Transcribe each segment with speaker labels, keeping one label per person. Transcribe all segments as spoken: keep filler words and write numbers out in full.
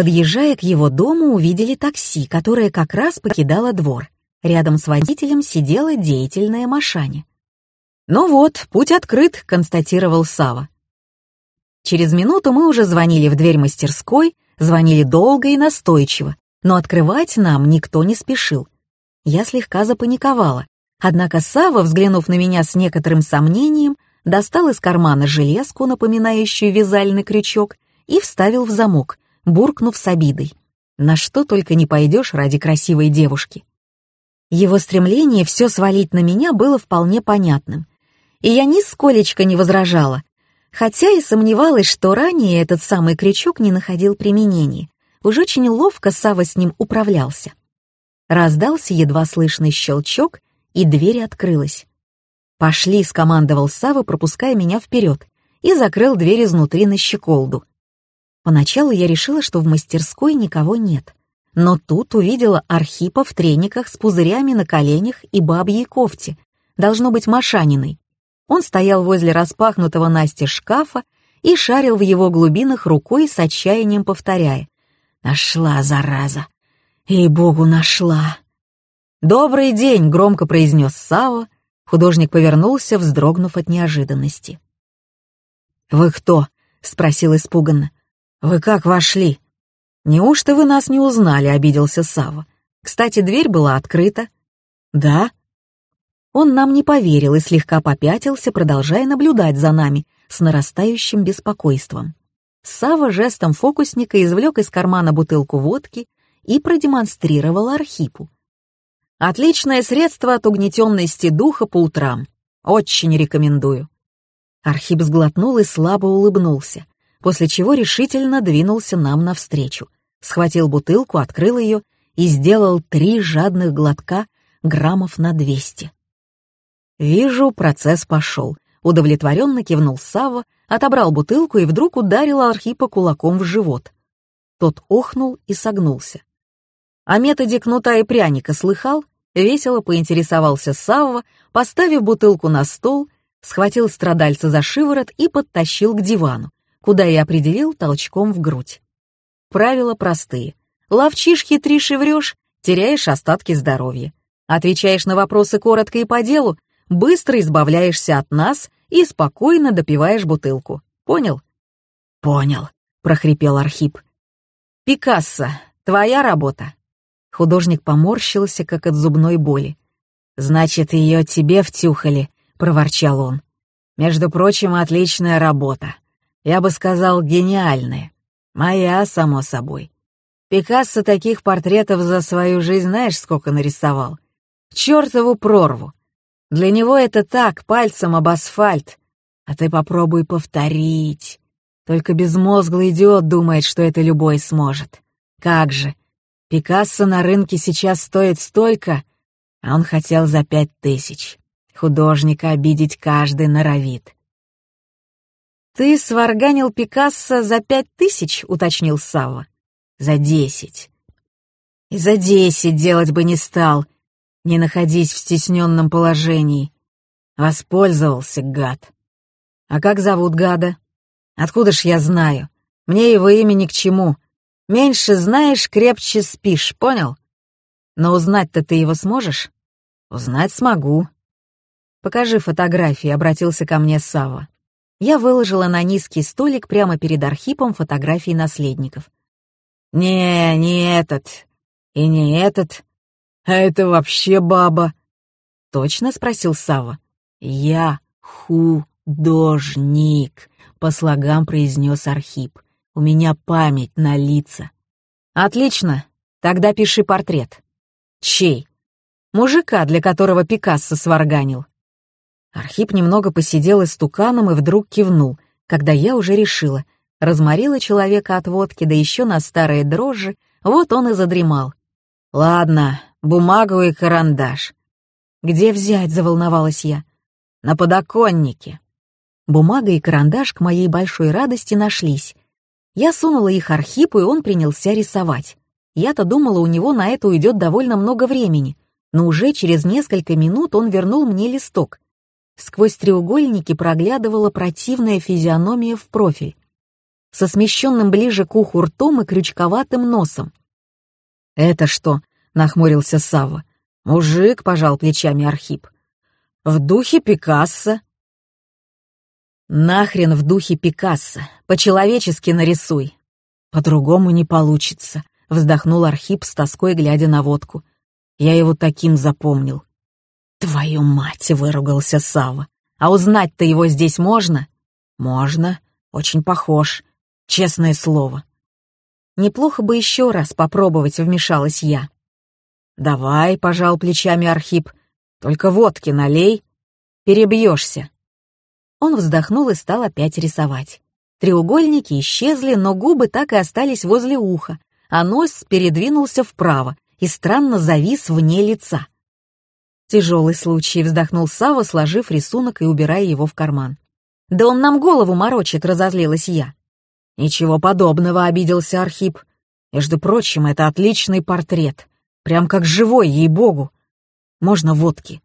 Speaker 1: Подъезжая к его дому, увидели такси, которое как раз покидало двор. Рядом с водителем сидела деятельная Машаня. «Ну вот, путь открыт», — констатировал Сава. Через минуту мы уже звонили в дверь мастерской, звонили долго и настойчиво, но открывать нам никто не спешил. Я слегка запаниковала, однако Сава, взглянув на меня с некоторым сомнением, достал из кармана железку, напоминающую вязальный крючок, и вставил в замок, буркнув с обидой. На что только не пойдешь ради красивой девушки. Его стремление все свалить на меня было вполне понятным, и я нисколечко не возражала, хотя и сомневалась, что ранее этот самый крючок не находил применения. Уж очень ловко Сава с ним управлялся. Раздался едва слышный щелчок, и дверь открылась. «Пошли», — скомандовал Сава, пропуская меня вперед, и закрыл дверь изнутри на щеколду. Поначалу я решила, что в мастерской никого нет, но тут увидела Архипа в трениках с пузырями на коленях и бабьей кофте, должно быть Машаниной. Он стоял возле распахнутого настежь шкафа и шарил в его глубинах рукой с отчаянием повторяя: «Нашла, зараза! Ей-богу, нашла!» «Добрый день!» — громко произнес Сава. Художник повернулся, вздрогнув от неожиданности. «Вы кто?» — спросил испуганно. «Вы как вошли?» «Неужто вы нас не узнали?» — обиделся Сава. «Кстати, дверь была открыта». «Да?» Он нам не поверил и слегка попятился, продолжая наблюдать за нами с нарастающим беспокойством. Сава жестом фокусника извлек из кармана бутылку водки и продемонстрировал Архипу. «Отличное средство от угнетенности духа по утрам. Очень рекомендую». Архип сглотнул и слабо улыбнулся, после чего решительно двинулся нам навстречу, схватил бутылку, открыл ее и сделал три жадных глотка граммов на двести. «Вижу, процесс пошел», — удовлетворенно кивнул Савва, отобрал бутылку и вдруг ударил Архипа кулаком в живот. Тот охнул и согнулся. «О методе кнута и пряника слыхал?» — весело поинтересовался Савва, поставив бутылку на стол, схватил страдальца за шиворот и подтащил к дивану, куда и определил толчком в грудь. Правила простые. Ловчишь, хитришь и врешь, теряешь остатки здоровья. Отвечаешь на вопросы коротко и по делу, быстро избавляешься от нас и спокойно допиваешь бутылку. Понял? Понял, прохрипел Архип. Пикассо, твоя работа. Художник поморщился, как от зубной боли. Значит, ее тебе втюхали, проворчал он. Между прочим, отличная работа. Я бы сказал, гениальная. Моя, само собой. Пикассо таких портретов за свою жизнь знаешь, сколько нарисовал? В чертову прорву. Для него это так, пальцем об асфальт. А ты попробуй повторить. Только безмозглый идиот думает, что это любой сможет. Как же. Пикассо на рынке сейчас стоит столько, а он хотел за пять тысяч. Художника обидеть каждый норовит. «Ты сварганил Пикассо за пять тысяч?» — уточнил Савва. «За десять». «И за десять делать бы не стал, не находись в стесненном положении. Воспользовался, гад. А как зовут гада? Откуда ж я знаю? Мне его имя ни к чему. Меньше знаешь, крепче спишь, понял? Но узнать-то ты его сможешь?» «Узнать смогу». «Покажи фотографии», — обратился ко мне Савва. Я выложила на низкий столик прямо перед Архипом фотографии наследников. «Не, не этот. И не этот. А это вообще баба». «Точно?» — спросил Савва. «Я художник», — по слогам произнес Архип. «У меня память на лица». «Отлично. Тогда пиши портрет». «Чей?» «Мужика, для которого Пикассо сварганил». Архип немного посидел истуканом и вдруг кивнул, когда я уже решила. Разморила человека от водки, да еще на старые дрожжи, вот он и задремал. «Ладно, бумагу и карандаш». «Где взять?» — заволновалась я. «На подоконнике». Бумага и карандаш к моей большой радости нашлись. Я сунула их Архипу, и он принялся рисовать. Я-то думала, у него на это уйдет довольно много времени, но уже через несколько минут он вернул мне листок. Сквозь треугольники проглядывала противная физиономия в профиль. со смещенным ближе к уху ртом и крючковатым носом. «Это что?» — нахмурился Савва. «Мужик», — пожал плечами Архип. «В духе Пикассо». «Нахрен в духе Пикассо, по-человечески нарисуй». «По-другому не получится», — вздохнул Архип с тоской, глядя на водку. «Я его таким запомнил». «Твою мать!» — выругался Савва. «А узнать-то его здесь можно?» «Можно. Очень похож. Честное слово». «Неплохо бы еще раз попробовать», — вмешалась я. «Давай», — пожал плечами Архип. «Только водки налей. Перебьешься». Он вздохнул и стал опять рисовать. Треугольники исчезли, но губы так и остались возле уха, а нос передвинулся вправо и странно завис вне лица. «Тяжелый случай», — вздохнул Савва, сложив рисунок и убирая его в карман. «Да он нам голову морочит», — разозлилась я. «Ничего подобного», — обиделся Архип. «Между прочим, это отличный портрет. Прям как живой, ей-богу. Можно водки?»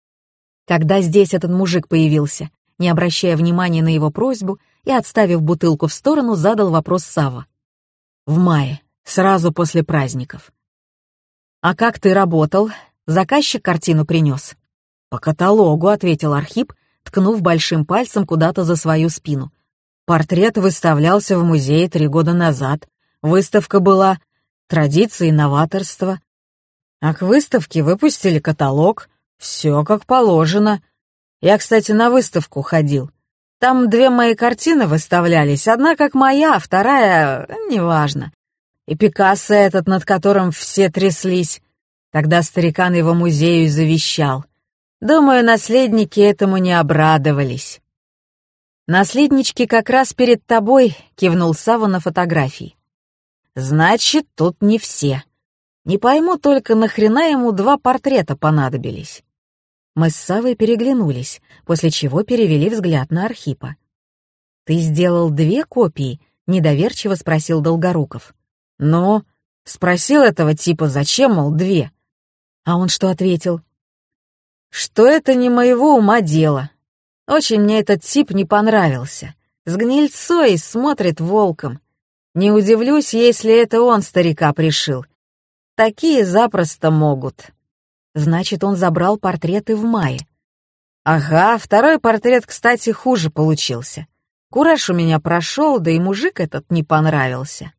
Speaker 1: Когда здесь этот мужик появился, не обращая внимания на его просьбу и отставив бутылку в сторону, задал вопрос Савва. «В мае, сразу после праздников». «А как ты работал? Заказчик картину принес?» «По каталогу», — ответил Архип, ткнув большим пальцем куда-то за свою спину. «Портрет выставлялся в музее три года назад. Выставка была «Традиции и новаторство». А к выставке выпустили каталог. Все как положено. Я, кстати, на выставку ходил. Там две мои картины выставлялись. Одна как моя, а вторая — неважно. И Пикассо этот, над которым все тряслись. Тогда старикан его музею и завещал. Думаю, наследники этому не обрадовались». «Наследнички как раз перед тобой», — кивнул Савва на фотографии. «Значит, тут не все. Не пойму только, нахрена ему два портрета понадобились». Мы с Саввой переглянулись, после чего перевели взгляд на Архипа. «Ты сделал две копии?» — недоверчиво спросил Долгоруков. «Ну?» — спросил этого типа, зачем, мол, две. А он что ответил? «Что это не моего ума дело. Очень мне этот тип не понравился. С гнильцой смотрит волком. Не удивлюсь, если это он старика пришил. Такие запросто могут». Значит, он забрал портреты в мае. Ага, второй портрет, кстати, хуже получился. Кураж у меня прошел, да и мужик этот не понравился.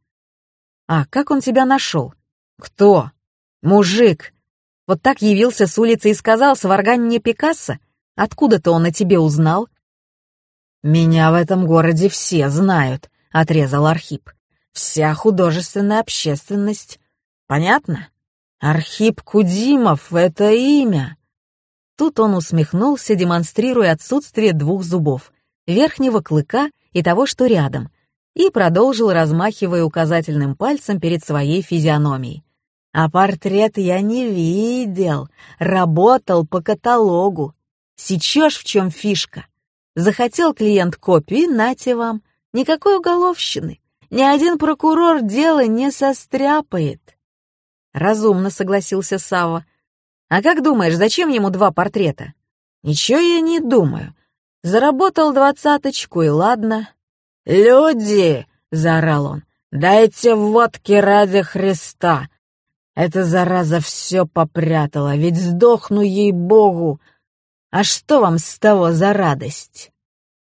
Speaker 1: А как он тебя нашел? Кто? Мужик. Вот так явился с улицы и сказал: «Сваргань мне Пикассо». Откуда-то он о тебе узнал? «Меня в этом городе все знают», — отрезал Архип. «Вся художественная общественность. Понятно? Архип Кудимов — это имя». Тут он усмехнулся, демонстрируя отсутствие двух зубов, верхнего клыка и того, что рядом, и продолжил, размахивая указательным пальцем перед своей физиономией. «А портрет я не видел, работал по каталогу. Сечешь, в чем фишка? Захотел клиент копию, нате вам. Никакой уголовщины. Ни один прокурор дело не состряпает». «Разумно», — согласился Савва. «А как думаешь, зачем ему два портрета?» «Ничего я не думаю. Заработал двадцаточку, и ладно». «Люди!» — заорал он. «Дайте водки ради Христа! Эта зараза все попрятала, ведь сдохну, ей-богу! А что вам с того за радость?»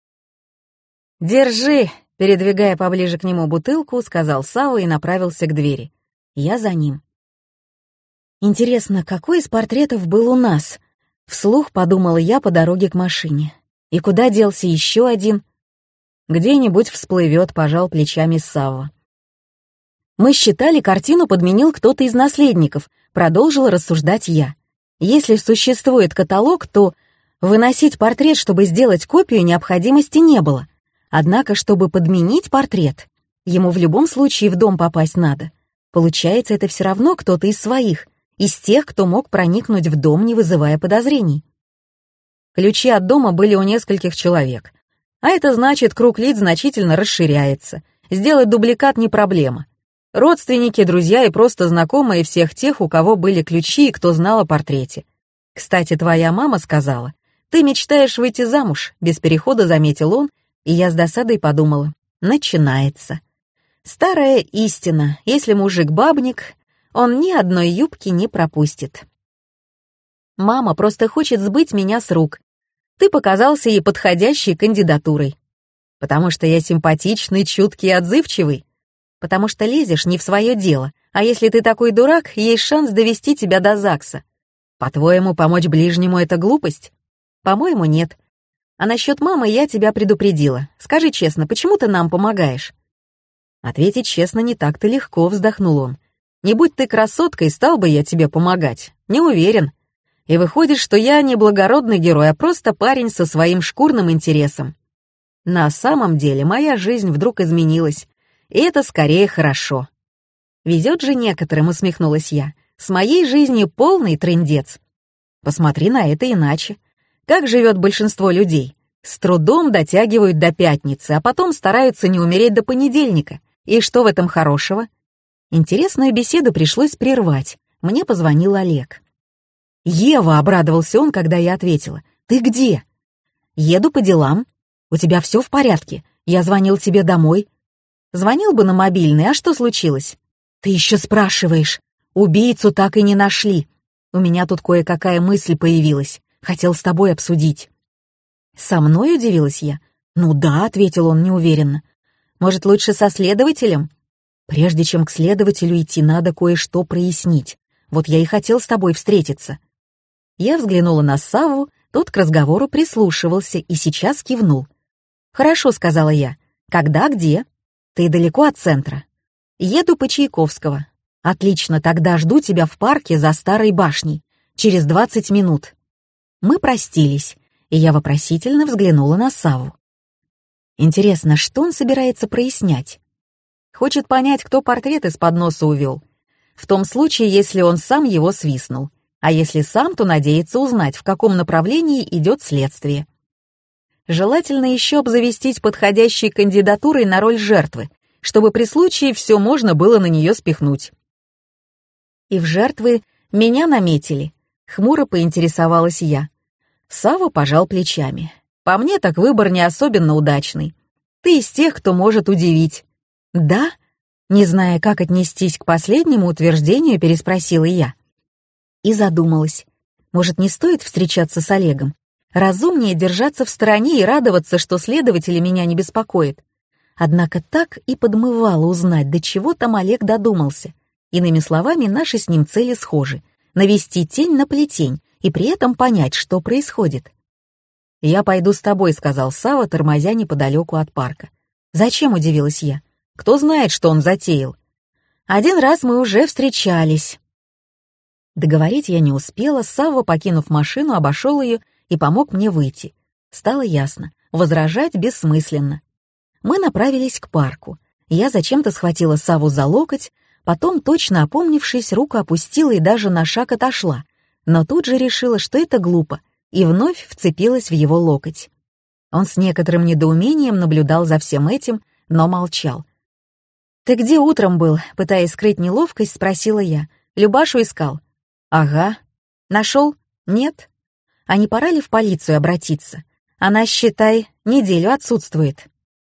Speaker 1: «Держи!» — передвигая поближе к нему бутылку, сказал Савва и направился к двери. Я за ним. «Интересно, какой из портретов был у нас?» — вслух подумала я по дороге к машине. «И куда делся еще один?» «Где-нибудь всплывет», — пожал плечами Савва. «Мы считали, картину подменил кто-то из наследников», — продолжила рассуждать я. «Если существует каталог, то выносить портрет, чтобы сделать копию, необходимости не было. Однако, чтобы подменить портрет, ему в любом случае в дом попасть надо. Получается, это все равно кто-то из своих, из тех, кто мог проникнуть в дом, не вызывая подозрений. Ключи от дома были у нескольких человек. А это значит, круг лиц значительно расширяется. Сделать дубликат не проблема. Родственники, друзья и просто знакомые всех тех, у кого были ключи и кто знал о портрете. Кстати, твоя мама сказала, ты мечтаешь выйти замуж, без перехода заметил он, и я с досадой подумала, Начинается. Старая истина, если мужик бабник, он ни одной юбки не пропустит. Мама просто хочет сбыть меня с рук. Ты показался ей подходящей кандидатурой. Потому что я симпатичный, чуткий и отзывчивый. Потому что лезешь не в свое дело, а если ты такой дурак, есть шанс довести тебя до ЗАГСа. По-твоему, помочь ближнему — это глупость? По-моему, нет. А насчет мамы я тебя предупредила. Скажи честно, почему ты нам помогаешь? Ответить честно не так-то легко, вздохнул он. Не будь ты красоткой, стал бы я тебе помогать. Не уверен. И выходит, что я не благородный герой, а просто парень со своим шкурным интересом. На самом деле моя жизнь вдруг изменилась, и это скорее хорошо. Везет же некоторым, усмехнулась я. С моей жизнью полный трындец. Посмотри на это иначе. Как живет большинство людей? С трудом дотягивают до пятницы, а потом стараются не умереть до понедельника. И что в этом хорошего? Интересную беседу пришлось прервать. Мне позвонил Олег. «Ева», — обрадовался он, когда я ответила. «Ты где?» «Еду по делам. У тебя все в порядке? Я звонил тебе домой». «Звонил бы на мобильный, а что случилось?» «Ты еще спрашиваешь. Убийцу так и не нашли. У меня тут кое-какая мысль появилась. Хотел с тобой обсудить». «Со мной?» — удивилась я. «Ну да», — ответил он неуверенно. «Может, лучше со следователем?» «Прежде чем к следователю идти, надо кое-что прояснить. Вот я и хотел с тобой встретиться». Я взглянула на Савву, тот к разговору прислушивался и сейчас кивнул. «Хорошо», — сказала я. «Когда, где?» «Ты далеко от центра?» «Еду по Чайковского». «Отлично, тогда жду тебя в парке за Старой башней. Через двадцать минут». Мы простились, и я вопросительно взглянула на Савву. Интересно, что он собирается прояснять? Хочет понять, кто портрет из-под носа увел. В том случае, если он сам его свистнул. А если сам, то надеется узнать, в каком направлении идет следствие. Желательно еще обзавестись подходящей кандидатурой на роль жертвы, чтобы при случае все можно было на нее спихнуть. И в жертвы меня наметили. Хмуро поинтересовалась я. Савва пожал плечами. По мне, так выбор не особенно удачный. Ты из тех, кто может удивить. Да? Не зная, как отнестись к последнему утверждению, переспросила я. И задумалась. Может, не стоит встречаться с Олегом? Разумнее держаться в стороне и радоваться, что следователи меня не беспокоят. Однако так и подмывало узнать, до чего там Олег додумался. Иными словами, наши с ним цели схожи — навести тень на плетень и при этом понять, что происходит. «Я пойду с тобой», — сказал Савва, тормозя неподалеку от парка. «Зачем?» — удивилась я. «Кто знает, что он затеял?» «Один раз мы уже встречались». Договорить я не успела, Савва, покинув машину, обошел ее и помог мне выйти. Стало ясно, возражать бессмысленно. Мы направились к парку. Я зачем-то схватила Савву за локоть, потом, точно опомнившись, руку опустила и даже на шаг отошла, но тут же решила, что это глупо, и вновь вцепилась в его локоть. Он с некоторым недоумением наблюдал за всем этим, но молчал. «Ты где утром был?» — пытаясь скрыть неловкость, спросила я. «Любашу искал?» «Ага». «Нашел?» «Нет». «А не пора ли в полицию обратиться? Она, считай, неделю отсутствует».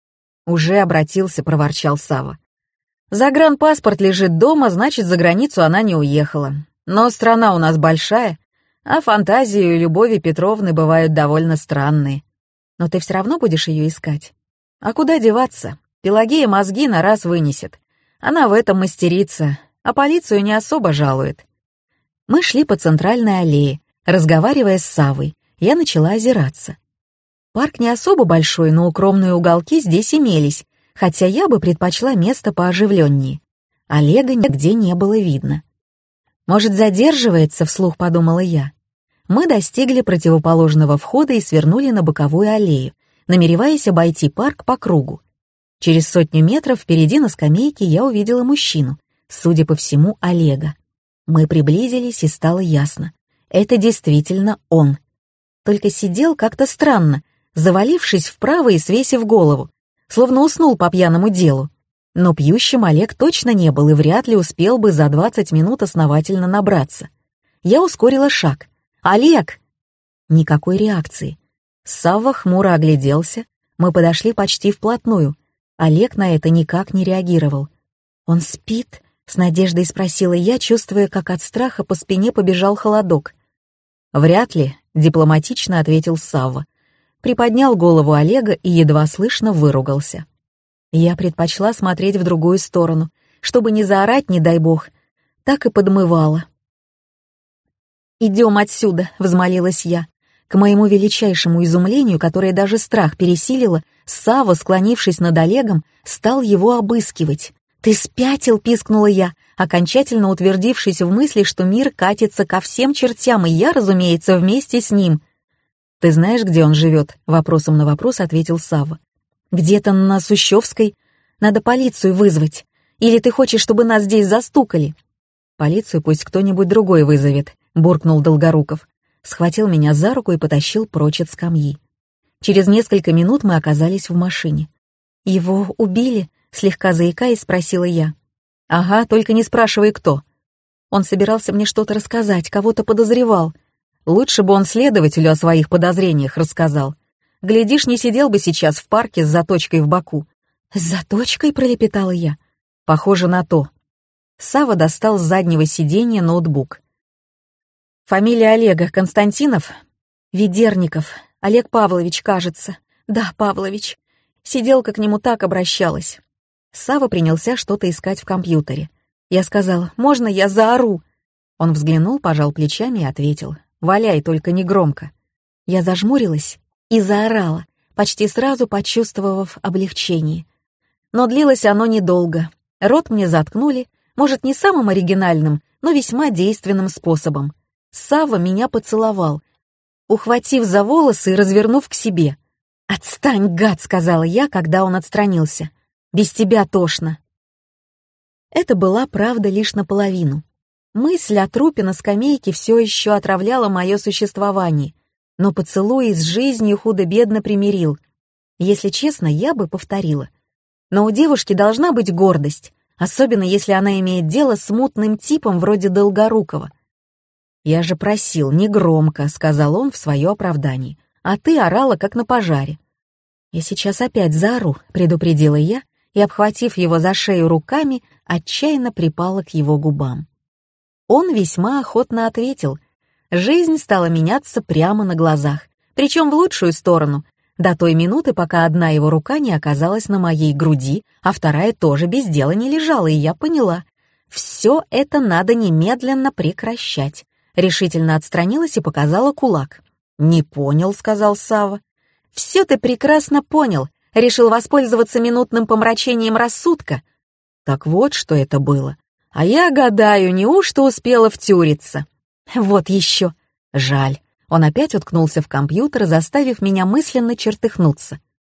Speaker 1: «Уже обратился», — проворчал Савва. «Загранпаспорт лежит дома, значит, за границу она не уехала. Но страна у нас большая, а фантазии у Любови Петровны бывают довольно странные. Но ты все равно будешь ее искать? А куда деваться? Пелагея мозги на раз вынесет. Она в этом мастерица, а полицию не особо жалует». Мы шли по центральной аллее, разговаривая с Саввой. Я начала озираться. Парк не особо большой, но укромные уголки здесь имелись, хотя я бы предпочла место пооживленнее. Олега нигде не было видно. «Может, задерживается?» — вслух подумала я. Мы достигли противоположного входа и свернули на боковую аллею, намереваясь обойти парк по кругу. Через сотню метров впереди на скамейке я увидела мужчину, судя по всему, Олега. Мы приблизились, и стало ясно. Это действительно он. Только сидел как-то странно, завалившись вправо и свесив голову, словно уснул по пьяному делу. Но пьющим Олег точно не был и вряд ли успел бы за двадцать минут основательно набраться. Я ускорила шаг. «Олег!» Никакой реакции. Савва хмуро огляделся. Мы подошли почти вплотную. Олег на это никак не реагировал. «Он спит?» — с надеждой спросила я, чувствуя, как от страха по спине побежал холодок. «Вряд ли», — дипломатично ответил Савва. Приподнял голову Олега и едва слышно выругался. Я предпочла смотреть в другую сторону, чтобы не заорать, не дай бог. Так и подмывала. «Идем отсюда», — взмолилась я. К моему величайшему изумлению, которое даже страх пересилило, Савва, склонившись над Олегом, стал его обыскивать. «Ты спятил?» — пискнула я, окончательно утвердившись в мысли, что мир катится ко всем чертям, и я, разумеется, вместе с ним. «Ты знаешь, где он живет?» — вопросом на вопрос ответил Савва. «Где-то на Сущевской. Надо полицию вызвать. Или ты хочешь, чтобы нас здесь застукали?» «Полицию пусть кто-нибудь другой вызовет», — буркнул Долгоруков. Схватил меня за руку и потащил прочь от скамьи. Через несколько минут мы оказались в машине. «Его убили?» — слегка заикаясь, спросила я. «Ага, только не спрашивай, кто». Он собирался мне что-то рассказать, кого-то подозревал. Лучше бы он следователю о своих подозрениях рассказал. Глядишь, не сидел бы сейчас в парке с заточкой в боку. «С заточкой?» — пролепетала я. «Похоже на то». Савва достал с заднего сиденья ноутбук. «Фамилия Олега Константинов?» «Ведерников. Олег Павлович, кажется. Да, Павлович. Сиделка к нему так обращалась». Савва принялся что-то искать в компьютере. Я сказала: «Можно я заору?» Он взглянул, пожал плечами и ответил: «Валяй, только не громко». Я зажмурилась и заорала, почти сразу почувствовав облегчение. Но длилось оно недолго. Рот мне заткнули, может, не самым оригинальным, но весьма действенным способом. Савва меня поцеловал, ухватив за волосы и развернув к себе. «Отстань, гад!» — сказала я, когда он отстранился. «Без тебя тошно». Это была правда лишь наполовину. Мысль о трупе на скамейке все еще отравляла мое существование, но поцелуй с жизнью худо-бедно примирил. Если честно, я бы повторила. Но у девушки должна быть гордость, особенно если она имеет дело с мутным типом вроде Долгорукова. «Я же просил, не громко», — сказал он в свое оправдание, «а ты орала, как на пожаре». «Я сейчас опять заору», — предупредила я, и, обхватив его за шею руками, отчаянно припала к его губам. Он весьма охотно ответил. Жизнь стала меняться прямо на глазах, причем в лучшую сторону, до той минуты, пока одна его рука не оказалась на моей груди, а вторая тоже без дела не лежала, и я поняла. Все это надо немедленно прекращать. Решительно отстранилась и показала кулак. «Не понял», — сказал Савва. «Все ты прекрасно понял. Решил воспользоваться минутным помрачением рассудка». Так вот, что это было. А я гадаю, неужто успела втюриться? Вот еще. Жаль. Он опять уткнулся в компьютер, заставив меня мысленно чертыхнуться.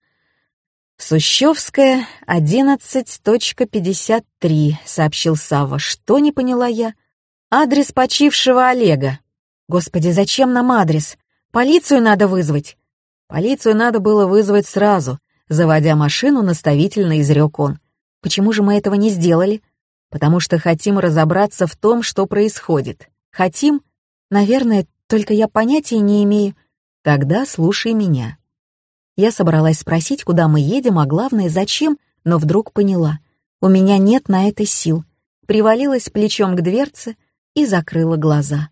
Speaker 1: «Сущевская, одиннадцать пятьдесят три», — сообщил Савва. «Что не поняла я?» «Адрес почившего Олега». «Господи, зачем нам адрес? Полицию надо вызвать». «Полицию надо было вызвать сразу», — заводя машину, наставительно изрек он. «Почему же мы этого не сделали?» «Потому что хотим разобраться в том, что происходит». «Хотим? Наверное, только я понятия не имею». «Тогда слушай меня». Я собралась спросить, куда мы едем, а главное, зачем, но вдруг поняла. У меня нет на это сил. Привалилась плечом к дверце и закрыла глаза.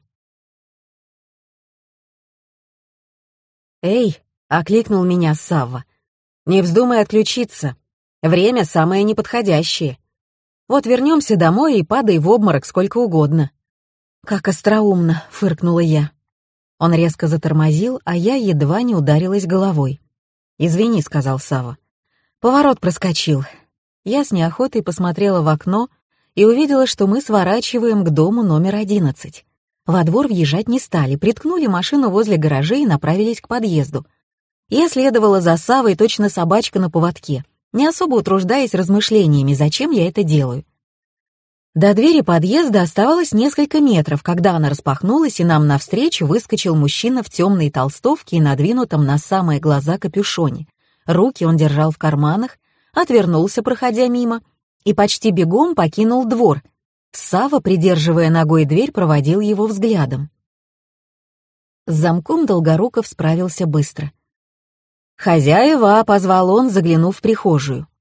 Speaker 1: «Эй!» — окликнул меня Савва. «Не вздумай отключиться. Время самое неподходящее. Вот вернемся домой и падай в обморок сколько угодно». «Как остроумно!» — фыркнула я. Он резко затормозил, а я едва не ударилась головой. «Извини», — сказал Савва. «Поворот проскочил». Я с неохотой посмотрела в окно и увидела, что мы сворачиваем к дому номер одиннадцать. Во двор въезжать не стали, приткнули машину возле гаражей и направились к подъезду. Я следовала за Саввой, точно собачка на поводке, не особо утруждаясь размышлениями, зачем я это делаю. До двери подъезда оставалось несколько метров, когда она распахнулась, и нам навстречу выскочил мужчина в темной толстовке и надвинутом на самые глаза капюшоне. Руки он держал в карманах, отвернулся, проходя мимо, и почти бегом покинул двор. Савва, придерживая ногой дверь, проводил его взглядом. С замком Долгоруков справился быстро. «Хозяева», — позвал он, заглянув в прихожую.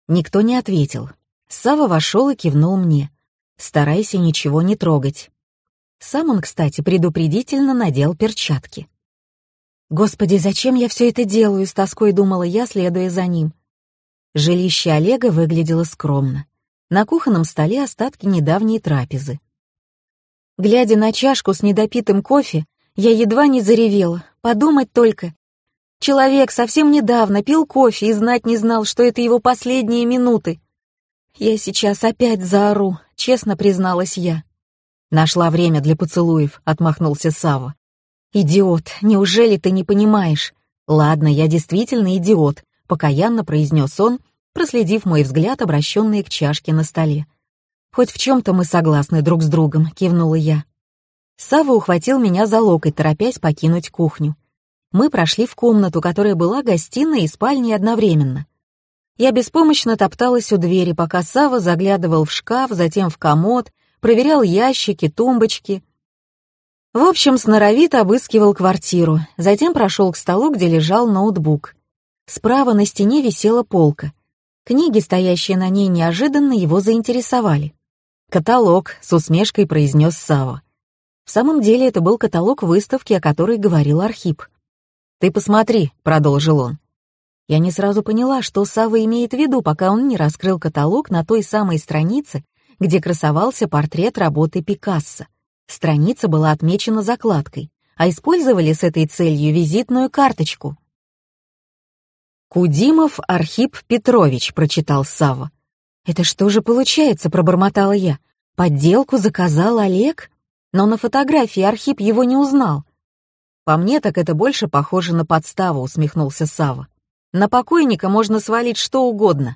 Speaker 1: Никто не ответил. Сава вошел и кивнул мне. «Старайся ничего не трогать». Сам он, кстати, предупредительно надел перчатки. «Господи, зачем я все это делаю?» — с тоской думала я, следуя за ним. Жилище Олега выглядело скромно. На кухонном столе остатки недавней трапезы. Глядя на чашку с недопитым кофе, я едва не заревела. Подумать только. Человек совсем недавно пил кофе и знать не знал, что это его последние минуты. «Я сейчас опять заору», — честно призналась я. «Нашла время для поцелуев», — отмахнулся Сава. «Идиот, неужели ты не понимаешь?» «Ладно, я действительно идиот», — покаянно произнес он, проследив мой взгляд, обращенный к чашке на столе. «Хоть в чем-то мы согласны друг с другом», — кивнула я. Сава ухватил меня за локоть, торопясь покинуть кухню. Мы прошли в комнату, которая была гостиной и спальней одновременно. Я беспомощно топталась у двери, пока Сава заглядывал в шкаф, затем в комод, проверял ящики, тумбочки. В общем, сноровито обыскивал квартиру, затем прошел к столу, где лежал ноутбук. Справа на стене висела полка. Книги, стоящие на ней, неожиданно его заинтересовали. «Каталог», — с усмешкой произнес Сава. В самом деле это был каталог выставки, о которой говорил Архип. «Ты посмотри», — продолжил он. Я не сразу поняла, что Сава имеет в виду, пока он не раскрыл каталог на той самой странице, где красовался портрет работы Пикассо. Страница была отмечена закладкой, а использовали с этой целью визитную карточку. «Кудимов Архип Петрович», — прочитал Сава. «Это что же получается?» — пробормотала я. «Подделку заказал Олег? Но на фотографии Архип его не узнал». «По мне так это больше похоже на подставу», — усмехнулся Сава. «На покойника можно свалить что угодно».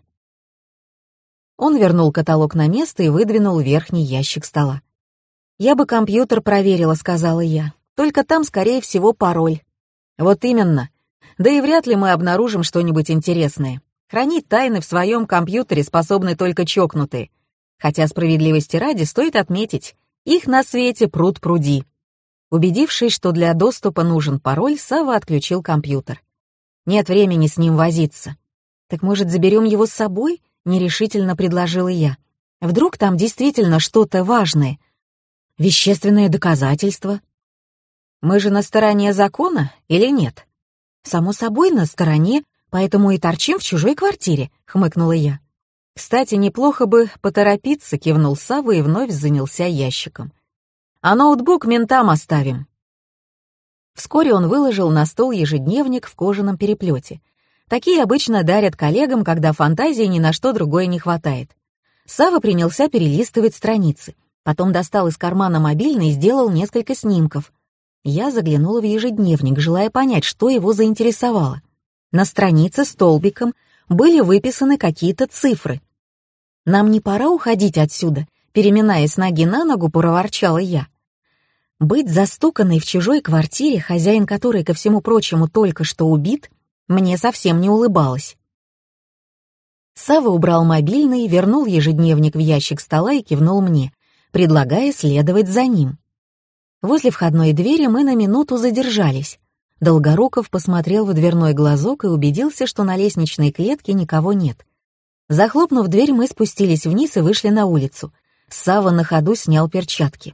Speaker 1: Он вернул каталог на место и выдвинул верхний ящик стола. «Я бы компьютер проверила», — сказала я. «Только там, скорее всего, пароль». «Вот именно. Да и вряд ли мы обнаружим что-нибудь интересное. Хранить тайны в своем компьютере способны только чокнутые. Хотя справедливости ради стоит отметить, их на свете пруд-пруди». Убедившись, что для доступа нужен пароль, Сава отключил компьютер. «Нет времени с ним возиться». «Так, может, заберем его с собой?» — нерешительно предложила я. «Вдруг там действительно что-то важное? Вещественное доказательство?» «Мы же на стороне закона или нет?» «Само собой, на стороне, поэтому и торчим в чужой квартире», — хмыкнула я. «Кстати, неплохо бы поторопиться», — кивнул Сава и вновь занялся ящиком. «А ноутбук ментам оставим». Вскоре он выложил на стол ежедневник в кожаном переплете. Такие обычно дарят коллегам, когда фантазии ни на что другое не хватает. Сава принялся перелистывать страницы, потом достал из кармана мобильный и сделал несколько снимков. Я заглянула в ежедневник, желая понять, что его заинтересовало. На странице столбиком были выписаны какие-то цифры. «Нам не пора уходить отсюда?» — переминаясь с ноги на ногу, проворчала я. Быть застуканной в чужой квартире, хозяин которой, ко всему прочему, только что убит, мне совсем не улыбалось. Сава убрал мобильный, вернул ежедневник в ящик стола и кивнул мне, предлагая следовать за ним. Возле входной двери мы на минуту задержались. Долгоруков посмотрел в дверной глазок и убедился, что на лестничной клетке никого нет. Захлопнув дверь, мы спустились вниз и вышли на улицу. Сава на ходу снял перчатки.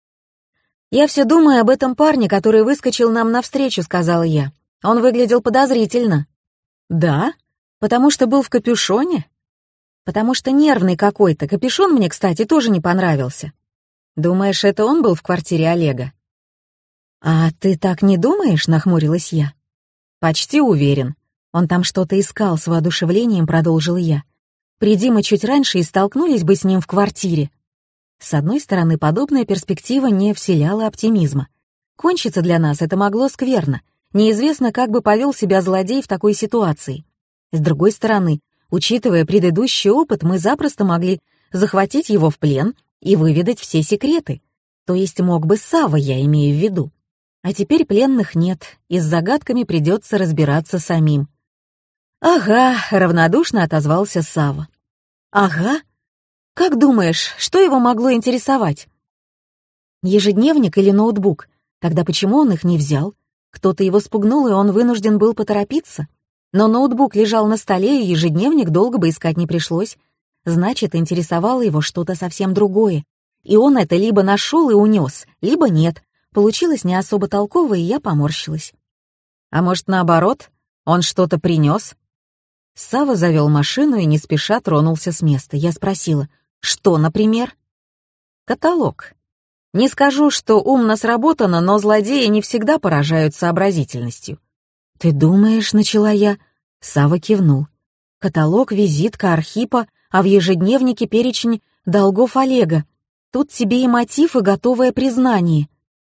Speaker 1: «Я все думаю об этом парне, который выскочил нам навстречу», — сказала я. «Он выглядел подозрительно». «Да? Потому что был в капюшоне?» «Потому что нервный какой-то. Капюшон мне, кстати, тоже не понравился». «Думаешь, это он был в квартире Олега?» «А ты так не думаешь?» — нахмурилась я. «Почти уверен. Он там что-то искал», — с воодушевлением продолжил я. «Приди мы чуть раньше и столкнулись бы с ним в квартире». С одной стороны, подобная перспектива не вселяла оптимизма. Кончиться для нас это могло скверно. Неизвестно, как бы повел себя злодей в такой ситуации. С другой стороны, учитывая предыдущий опыт, мы запросто могли захватить его в плен и выведать все секреты. То есть мог бы Сава, я имею в виду. А теперь пленных нет, и с загадками придется разбираться самим. «Ага», — равнодушно отозвался Сава. «Ага? Как думаешь, что его могло интересовать? Ежедневник или ноутбук? Тогда почему он их не взял? Кто-то его спугнул, и он вынужден был поторопиться? Но ноутбук лежал на столе, и ежедневник долго бы искать не пришлось. Значит, интересовало его что-то совсем другое. И он это либо нашел и унес, либо нет. Получилось не особо толково, и я поморщилась. А может, наоборот, он что-то принес? Сава завел машину и не спеша тронулся с места. Я спросила, что, например? Каталог. Не скажу, что умно сработано, но злодеи не всегда поражают сообразительностью. «Ты думаешь?» — начала я. Сава кивнул. «Каталог, визитка Архипа, а в ежедневнике перечень долгов Олега. Тут тебе и мотив, и готовое признание».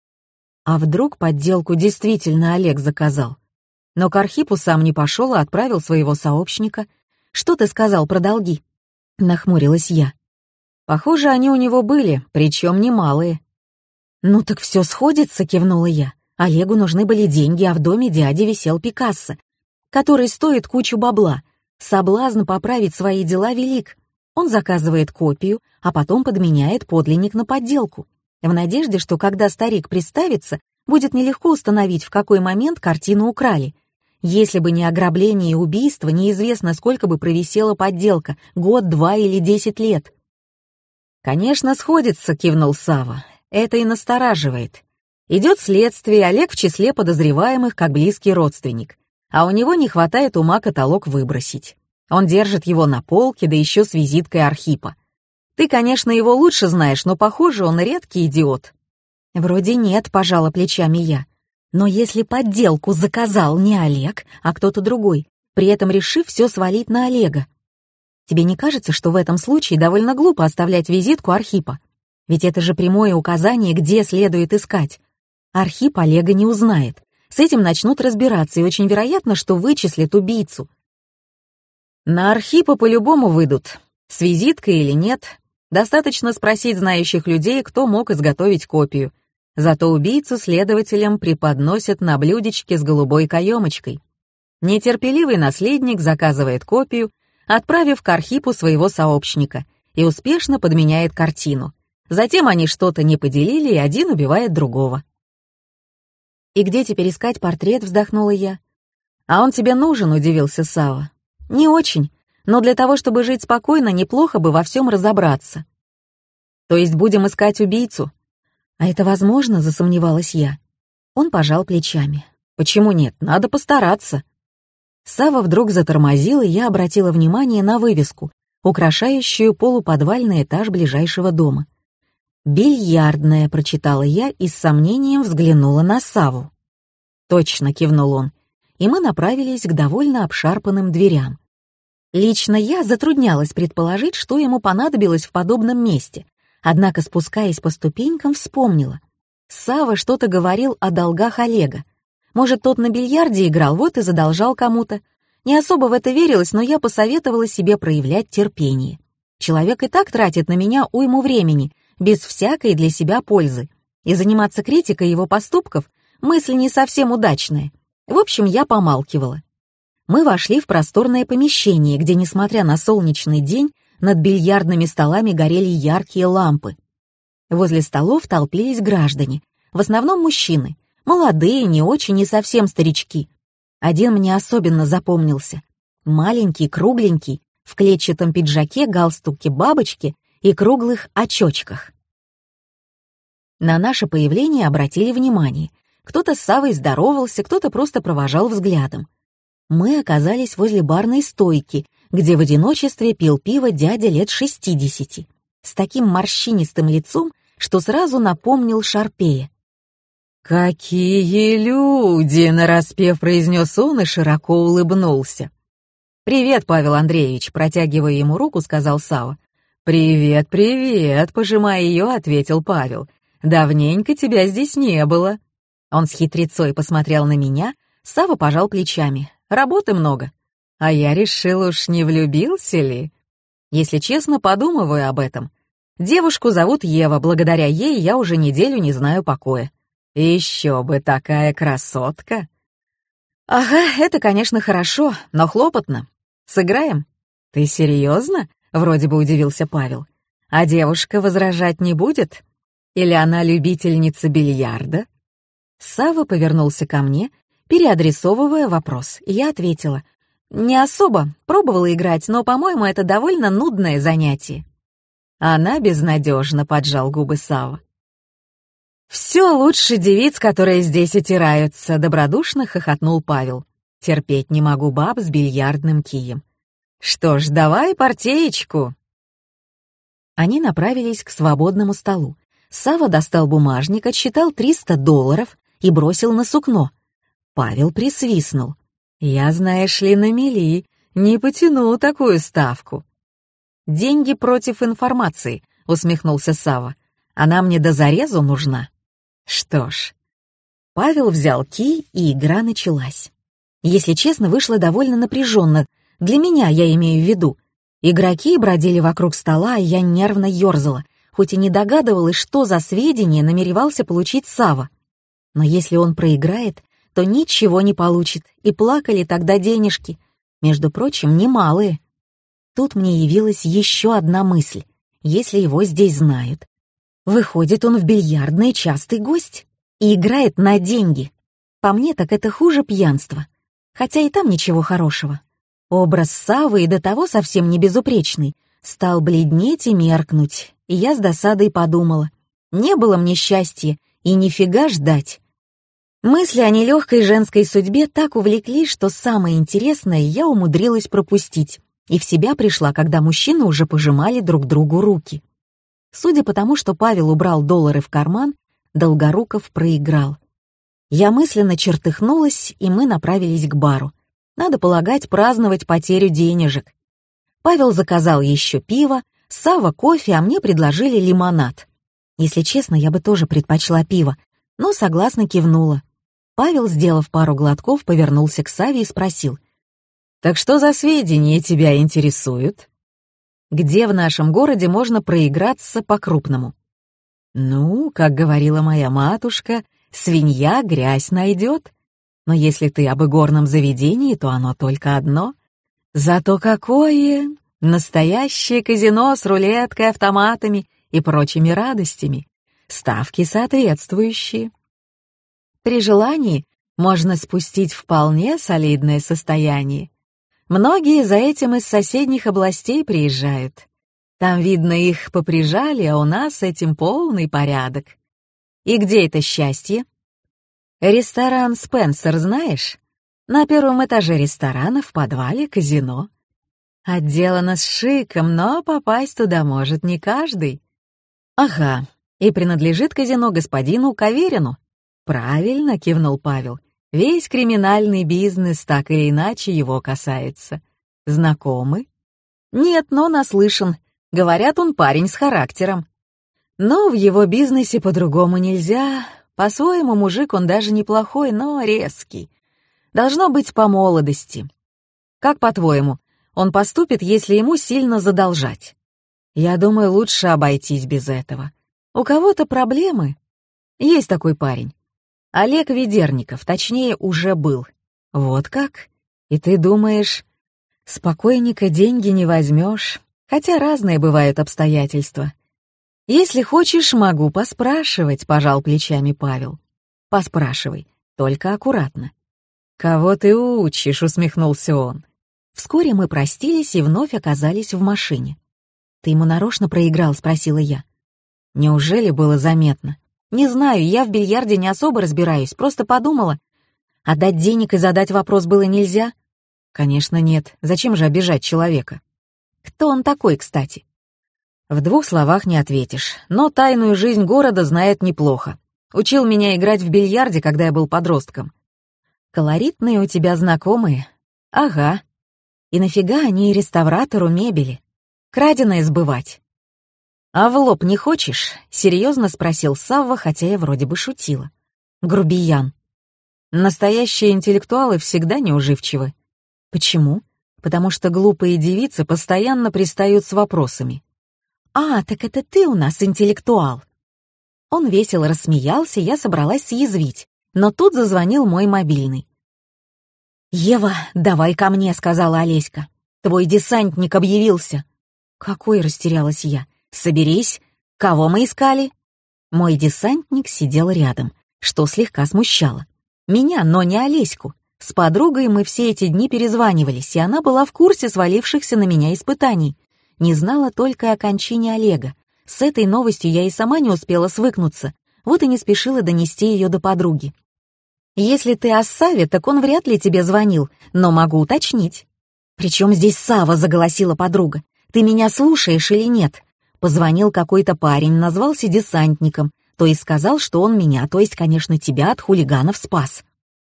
Speaker 1: А вдруг подделку действительно Олег заказал? Но к Архипу сам не пошел, а отправил своего сообщника. «Что ты сказал про долги?» — нахмурилась я. «Похоже, они у него были, причем немалые». «Ну так все сходится», — кивнула я. Олегу нужны были деньги, а в доме дяди висел Пикассо, который стоит кучу бабла. Соблазн поправить свои дела велик. Он заказывает копию, а потом подменяет подлинник на подделку, в надежде, что когда старик приставится, будет нелегко установить, в какой момент картину украли. Если бы не ограбление и убийство, неизвестно, сколько бы провисела подделка — год, два или десять лет. «Конечно, сходится», — кивнул Сава. «Это и настораживает. Идет следствие, Олег в числе подозреваемых как близкий родственник, а у него не хватает ума каталог выбросить. Он держит его на полке, да еще с визиткой Архипа. Ты, конечно, его лучше знаешь, но, похоже, он редкий идиот». «Вроде нет», — пожала плечами я. «Но если подделку заказал не Олег, а кто-то другой, при этом решив все свалить на Олега, тебе не кажется, что в этом случае довольно глупо оставлять визитку Архипа? Ведь это же прямое указание, где следует искать. Архип Олега не узнает. С этим начнут разбираться, и очень вероятно, что вычислят убийцу». «На Архипа по-любому выйдут. С визиткой или нет. Достаточно спросить знающих людей, кто мог изготовить копию. Зато убийцу следователям преподносят на блюдечке с голубой каемочкой. Нетерпеливый наследник заказывает копию, отправив к Архипу своего сообщника, и успешно подменяет картину. Затем они что-то не поделили, и один убивает другого». «И где теперь искать портрет?» — вздохнула я. «А он тебе нужен?» — удивился Сава. «Не очень, но для того, чтобы жить спокойно, неплохо бы во всем разобраться». «То есть будем искать убийцу?» «А это возможно?» — засомневалась я. Он пожал плечами. «Почему нет? Надо постараться». Сава вдруг затормозил, и я обратила внимание на вывеску, украшающую полуподвальный этаж ближайшего дома. «Бильярдная», — прочитала я и с сомнением взглянула на Саву. «Точно», — кивнул он, и мы направились к довольно обшарпанным дверям. Лично я затруднялась предположить, что ему понадобилось в подобном месте, однако, спускаясь по ступенькам, вспомнила. Сава что-то говорил о долгах Олега. Может, тот на бильярде играл, вот и задолжал кому-то. Не особо в это верилось, но я посоветовала себе проявлять терпение. Человек и так тратит на меня уйму времени, без всякой для себя пользы. И заниматься критикой его поступков — мысль не совсем удачная. В общем, я помалкивала. Мы вошли в просторное помещение, где, несмотря на солнечный день, над бильярдными столами горели яркие лампы. Возле столов толпились граждане, в основном мужчины, молодые, не очень и совсем старички. Один мне особенно запомнился. Маленький, кругленький, в клетчатом пиджаке, галстуке, бабочке и круглых очочках. На наше появление обратили внимание. Кто-то с Савой здоровался, кто-то просто провожал взглядом. Мы оказались возле барной стойки, где в одиночестве пил пиво дядя лет шестидесяти, с таким морщинистым лицом, что сразу напомнил Шарпея. «Какие люди!» — нараспев произнес он и широко улыбнулся. «Привет, Павел Андреевич», — протягивая ему руку, сказал Сава. «Привет, привет», — пожимая ее, ответил Павел. «Давненько тебя здесь не было». Он с хитрецой посмотрел на меня, Сава пожал плечами. «Работы много». А я решил, уж не влюбился ли? Если честно, подумываю об этом. Девушку зовут Ева, благодаря ей я уже неделю не знаю покоя. Еще бы, такая красотка. Ага, это, конечно, хорошо, но хлопотно. Сыграем? Ты серьезно? Вроде бы удивился Павел. А девушка возражать не будет? Или она любительница бильярда? Савва повернулся ко мне, переадресовывая вопрос, и я ответила: «Не особо. Пробовала играть, но, по-моему, это довольно нудное занятие». «Она безнадежно», — поджал губы Савва. «Все лучше девиц, которые здесь отираются», — добродушно хохотнул Павел. «Терпеть не могу баб с бильярдным кием. Что ж, давай партеечку». Они направились к свободному столу. Савва достал бумажник, отсчитал триста долларов и бросил на сукно. Павел присвистнул. «Я, знаешь ли, на мели, не потяну такую ставку». «Деньги против информации», — усмехнулся Савва. «Она мне до зарезу нужна». Что ж, Павел взял кий, и игра началась. Если честно, вышло довольно напряженно. Для меня, я имею в виду. Игроки бродили вокруг стола, и я нервно ерзала, хоть и не догадывалась, что за сведения намеревался получить Савва. Но если он проиграет, то ничего не получит, и плакали тогда денежки, между прочим, немалые. Тут мне явилась еще одна мысль. Если его здесь знают, выходит, он в бильярдной частый гость и играет на деньги. По мне, так это хуже пьянства. Хотя и там ничего хорошего. Образ Саввы, и до того совсем не безупречный, стал бледнеть и меркнуть, и я с досадой подумала. Не было мне счастья, и нифига ждать. Мысли о нелегкой женской судьбе так увлекли, что самое интересное я умудрилась пропустить, и в себя пришла, когда мужчины уже пожимали друг другу руки. Судя по тому, что Павел убрал доллары в карман, Долгоруков проиграл. Я мысленно чертыхнулась, и мы направились к бару. Надо полагать, праздновать потерю денежек. Павел заказал еще пиво, Савва кофе, а мне предложили лимонад. Если честно, я бы тоже предпочла пиво, но согласно кивнула. Павел, сделав пару глотков, повернулся к Савве и спросил: «Так что за сведения тебя интересуют? Где в нашем городе можно проиграться по-крупному?» «Ну, как говорила моя матушка, свинья грязь найдет. Но если ты об игорном заведении, то оно только одно. Зато какое! Настоящее казино с рулеткой, автоматами и прочими радостями. Ставки соответствующие. При желании можно спустить вполне солидное состояние. Многие за этим из соседних областей приезжают. Там, видно, их поприжали, а у нас с этим полный порядок. И где это счастье? Ресторан «Спенсер» знаешь? На первом этаже ресторана, в подвале казино. Отделано с шиком, но попасть туда может не каждый. Ага, и принадлежит казино господину Каверину. Правильно, кивнул Павел. Весь криминальный бизнес так или иначе его касается. Знакомы? Нет, но наслышан. Говорят, он парень с характером. Но в его бизнесе по-другому нельзя. По-своему, мужик он даже неплохой, но резкий. Должно быть по молодости. Как по-твоему, он поступит, если ему сильно задолжать? Я думаю, лучше обойтись без этого. У кого-то проблемы. Есть такой парень. Олег Ведерников, точнее, уже был. Вот как? И ты думаешь, с покойника деньги не возьмешь? Хотя разные бывают обстоятельства. «Если хочешь, могу поспрашивать», — пожал плечами Павел. «Поспрашивай, только аккуратно». «Кого ты учишь?» — усмехнулся он. Вскоре мы простились и вновь оказались в машине. «Ты ему нарочно проиграл?» — спросила я. «Неужели было заметно?» «Не знаю, я в бильярде не особо разбираюсь, просто подумала. Отдать денег и задать вопрос было нельзя?» «Конечно нет. Зачем же обижать человека?» «Кто он такой, кстати?» В двух словах не ответишь, но тайную жизнь города знает неплохо. Учил меня играть в бильярде, когда я был подростком. Колоритные у тебя знакомые. Ага. И нафига они реставратору мебели? Краденое сбывать. А в лоб не хочешь? Серьезно спросил Савва, хотя я вроде бы шутила. Грубиян. Настоящие интеллектуалы всегда неуживчивы. Почему? Потому что глупые девицы постоянно пристают с вопросами. «А, так это ты у нас интеллектуал!» Он весело рассмеялся, я собралась съязвить, но тут зазвонил мой мобильный. «Ева, давай ко мне», — сказала Олеська. «Твой десантник объявился». «Какой?» — растерялась я. «Соберись. Кого мы искали?» Мой десантник сидел рядом, что слегка смущало. Меня, но не Олеську. С подругой мы все эти дни перезванивались, и она была в курсе свалившихся на меня испытаний. Не знала только о кончине Олега. С этой новостью я и сама не успела свыкнуться, вот и не спешила донести ее до подруги. «Если ты о Саве, так он вряд ли тебе звонил, но могу уточнить». «Причем здесь Сава?» — заголосила подруга. «Ты меня слушаешь или нет?» Позвонил какой-то парень, назвался десантником, то есть сказал, что он меня, то есть, конечно, тебя от хулиганов спас.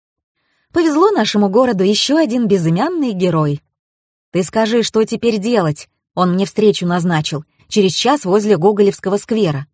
Speaker 1: Повезло нашему городу, еще один безымянный герой. Ты скажи, что теперь делать? Он мне встречу назначил, через час возле Гоголевского сквера.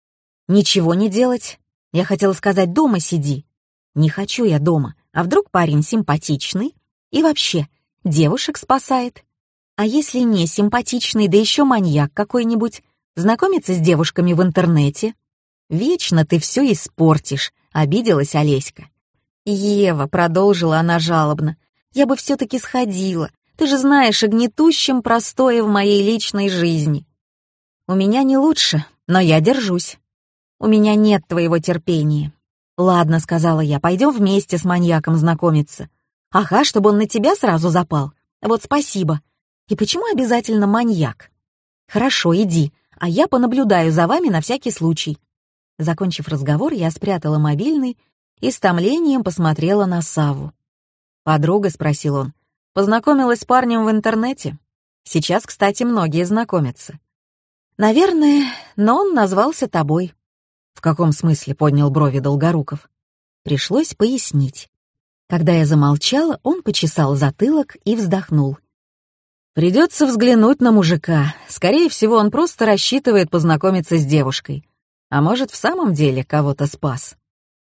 Speaker 1: Ничего не делать. Я хотела сказать, дома сиди. Не хочу я дома, а вдруг парень симпатичный и вообще девушек спасает? А если не симпатичный, да еще маньяк какой-нибудь, знакомиться с девушками в интернете? Вечно ты все испортишь, обиделась Олеська. «Ева», — продолжила она жалобно, — «я бы все-таки сходила. Ты же знаешь о гнетущем простое в моей личной жизни. У меня не лучше, но я держусь. У меня нет твоего терпения». «Ладно», — сказала я, — «пойдем вместе с маньяком знакомиться». «Ага, чтобы он на тебя сразу запал. Вот спасибо. И почему обязательно маньяк?» «Хорошо, иди, а я понаблюдаю за вами на всякий случай». Закончив разговор, я спрятала мобильный и с томлением посмотрела на Савву. «Подруга?» — спросил он. «Познакомилась с парнем в интернете? Сейчас, кстати, многие знакомятся». «Наверное, но он назвался тобой». «В каком смысле?» — поднял брови Долгоруков. Пришлось пояснить. Когда я замолчала, он почесал затылок и вздохнул. «Придется взглянуть на мужика. Скорее всего, он просто рассчитывает познакомиться с девушкой. А может, в самом деле кого-то спас».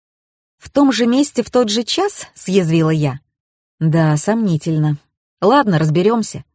Speaker 1: «В том же месте в тот же час?» — съязвила я. «Да, сомнительно. Ладно, разберемся».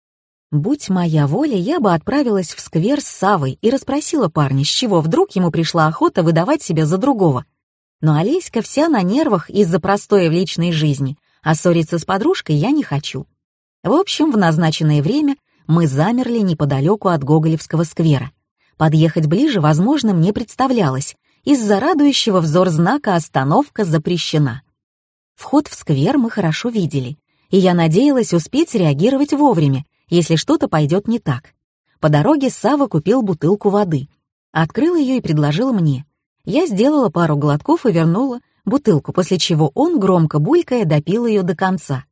Speaker 1: Будь моя воля, я бы отправилась в сквер с Савой и расспросила парня, с чего вдруг ему пришла охота выдавать себя за другого. Но Олеська вся на нервах из-за простоя в личной жизни, а ссориться с подружкой я не хочу. В общем, в назначенное время мы замерли неподалеку от Гоголевского сквера. Подъехать ближе возможным не представлялось, из-за радующего взор знака «Остановка запрещена». Вход в сквер мы хорошо видели, и я надеялась успеть реагировать вовремя, если что-то пойдет не так. По дороге Сава купил бутылку воды, открыл ее и предложил мне. Я сделала пару глотков и вернула бутылку, после чего он, громко булькая, допил ее до конца.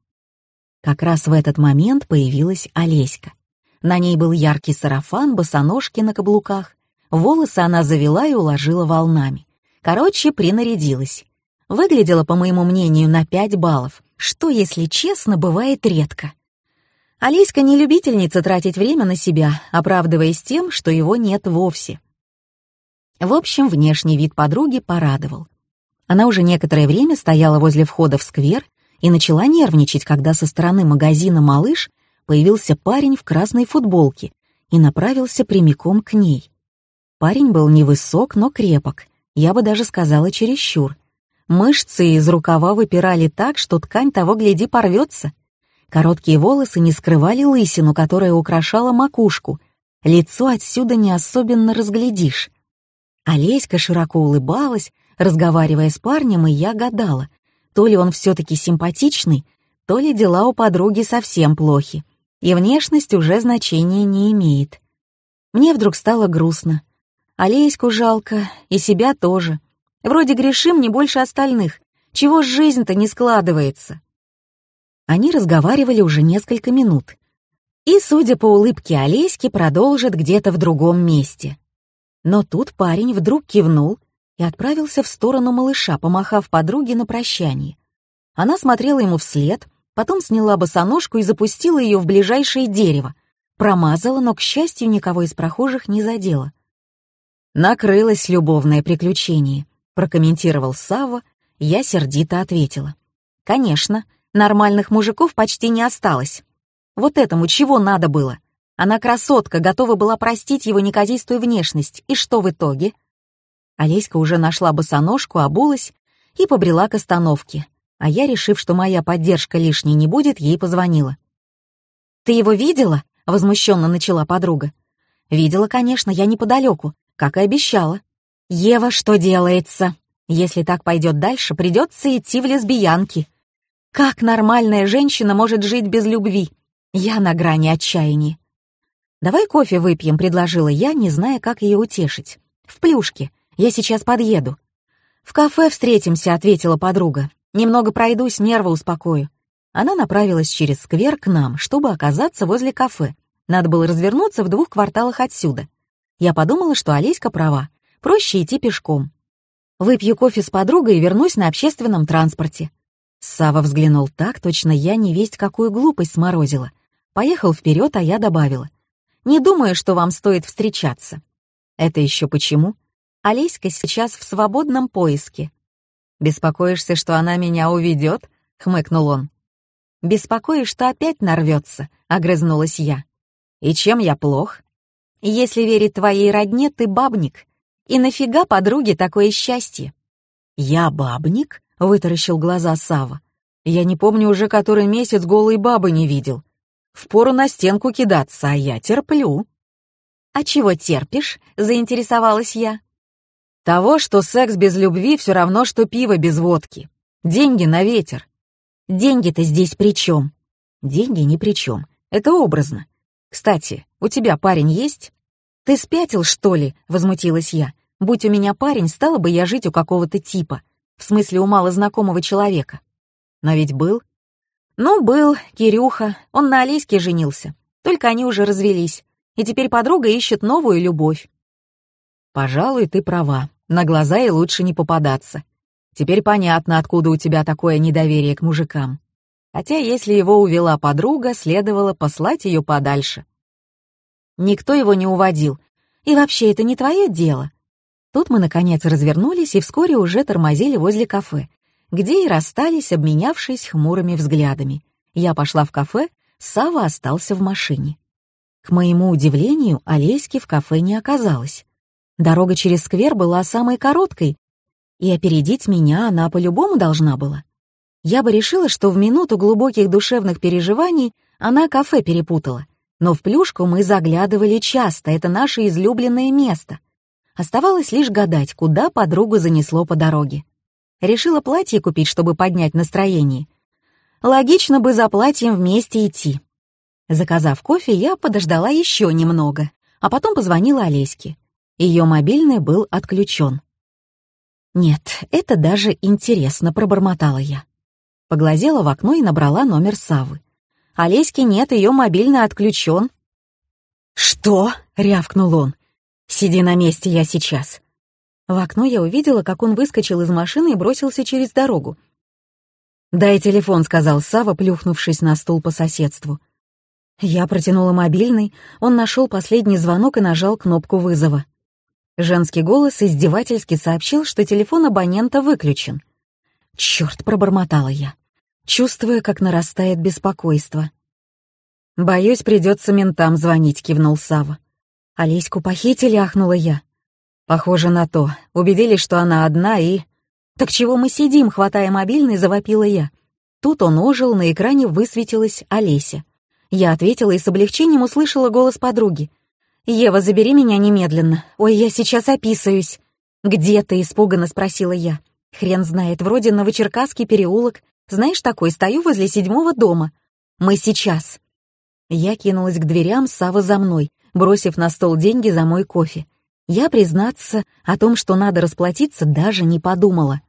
Speaker 1: Как раз в этот момент появилась Олеська. На ней был яркий сарафан, босоножки на каблуках. Волосы она завела и уложила волнами. Короче, принарядилась. Выглядела, по моему мнению, на пять баллов, что, если честно, бывает редко. Олеська не любительница тратить время на себя, оправдываясь тем, что его нет вовсе. В общем, внешний вид подруги порадовал. Она уже некоторое время стояла возле входа в сквер и начала нервничать, когда со стороны магазина «Малыш» появился парень в красной футболке и направился прямиком к ней. Парень был невысок, но крепок, я бы даже сказала чересчур. Мышцы из рукава выпирали так, что ткань того гляди порвется. Короткие волосы не скрывали лысину, которая украшала макушку. Лицо отсюда не особенно разглядишь. Олеська широко улыбалась, разговаривая с парнем, и я гадала, то ли он все-таки симпатичный, то ли дела у подруги совсем плохи, и внешность уже значения не имеет. Мне вдруг стало грустно. Олеську жалко, и себя тоже. Вроде грешим не больше остальных. Чего ж жизнь-то не складывается? Они разговаривали уже несколько минут. И, судя по улыбке Олеськи, продолжат где-то в другом месте. Но тут парень вдруг кивнул и отправился в сторону малыша, помахав подруге на прощание. Она смотрела ему вслед, потом сняла босоножку и запустила ее в ближайшее дерево. Промазала, но, к счастью, никого из прохожих не задела. «Накрылось любовное приключение», — прокомментировал Савва, я сердито ответила. «Конечно, нормальных мужиков почти не осталось. Вот этому чего надо было? Она красотка, готова была простить его неказистую внешность, и что в итоге?» Олеська уже нашла босоножку, обулась и побрела к остановке, а я, решив, что моя поддержка лишней не будет, ей позвонила. «Ты его видела?» — возмущенно начала подруга. «Видела, конечно, я неподалеку, как и обещала». «Ева, что делается? Если так пойдет дальше, придется идти в лесбиянки». Как нормальная женщина может жить без любви? Я на грани отчаяния. «Давай кофе выпьем», — предложила я, не зная, как ее утешить. «В Плюшке. Я сейчас подъеду». «В кафе встретимся», — ответила подруга. «Немного пройдусь, нервы успокою». Она направилась через сквер к нам, чтобы оказаться возле кафе. Надо было развернуться в двух кварталах отсюда. Я подумала, что Олеська права. Проще идти пешком. Выпью кофе с подругой и вернусь на общественном транспорте. Сава взглянул так, точно я не весть какую глупость сморозила. Поехал вперед, а я добавила. «Не думаю, что вам стоит встречаться». «Это еще почему?» «Олеська сейчас в свободном поиске». «Беспокоишься, что она меня уведет?» — хмыкнул он. «Беспокоишь, что опять нарвется», — огрызнулась я. «И чем я плох?» «Если верить твоей родне, ты бабник. И нафига подруге такое счастье?» «Я бабник?» — вытаращил глаза Сава. «Я не помню уже который месяц голой бабы не видел. Впору на стенку кидаться, а я терплю». «А чего терпишь?» — заинтересовалась я. «Того, что секс без любви все равно, что пиво без водки. Деньги на ветер». «Деньги-то здесь при чем?» «Деньги ни при чем. Это образно. Кстати, у тебя парень есть?» «Ты спятил, что ли?» — возмутилась я. «Будь у меня парень, стала бы я жить у какого-то типа. В смысле, у малознакомого человека». «Но ведь был?» «Ну, был, Кирюха. Он на Олеське женился. Только они уже развелись. И теперь подруга ищет новую любовь». «Пожалуй, ты права. На глаза и лучше не попадаться. Теперь понятно, откуда у тебя такое недоверие к мужикам. Хотя, если его увела подруга, следовало послать ее подальше». «Никто его не уводил. И вообще, это не твое дело». Тут мы, наконец, развернулись и вскоре уже тормозили возле кафе, где и расстались, обменявшись хмурыми взглядами. Я пошла в кафе, Сава остался в машине. К моему удивлению, Олеськи в кафе не оказалось. Дорога через сквер была самой короткой, и опередить меня она по-любому должна была. Я бы решила, что в минуту глубоких душевных переживаний она кафе перепутала. Но в Плюшку мы заглядывали часто, это наше излюбленное место. Оставалось лишь гадать, куда подругу занесло по дороге. Решила платье купить, чтобы поднять настроение. Логично бы за платьем вместе идти. Заказав кофе, я подождала еще немного, а потом позвонила Олеське. Ее мобильный был отключен. «Нет, это даже интересно», — пробормотала я. Поглазела в окно и набрала номер Савы. «Олеськи нет, ее мобильный отключен». «Что?» — рявкнул он. «Сиди на месте, я сейчас». В окно я увидела, как он выскочил из машины и бросился через дорогу. «Дай телефон», — сказал Сава, плюхнувшись на стул по соседству. Я протянула мобильный, он нашел последний звонок и нажал кнопку вызова. Женский голос издевательски сообщил, что телефон абонента выключен. «Чёрт», — пробормотала я, чувствуя, как нарастает беспокойство. «Боюсь, придется ментам звонить», — кивнул Сава. «Олеську похитили», — ахнула я. «Похоже на то. Убедились, что она одна и...» «Так чего мы сидим?» — хватая мобильный, завопила я. Тут он ожил, на экране высветилась Олеся. Я ответила и с облегчением услышала голос подруги. «Ева, забери меня немедленно. Ой, я сейчас описаюсь». «Где ты?» — испуганно спросила я. «Хрен знает, вроде Новочеркасский переулок. Знаешь, такой, стою возле седьмого дома. Мы сейчас». Я кинулась к дверям, Сава за мной, бросив на стол деньги за мой кофе. Я, признаться, о том, что надо расплатиться, даже не подумала.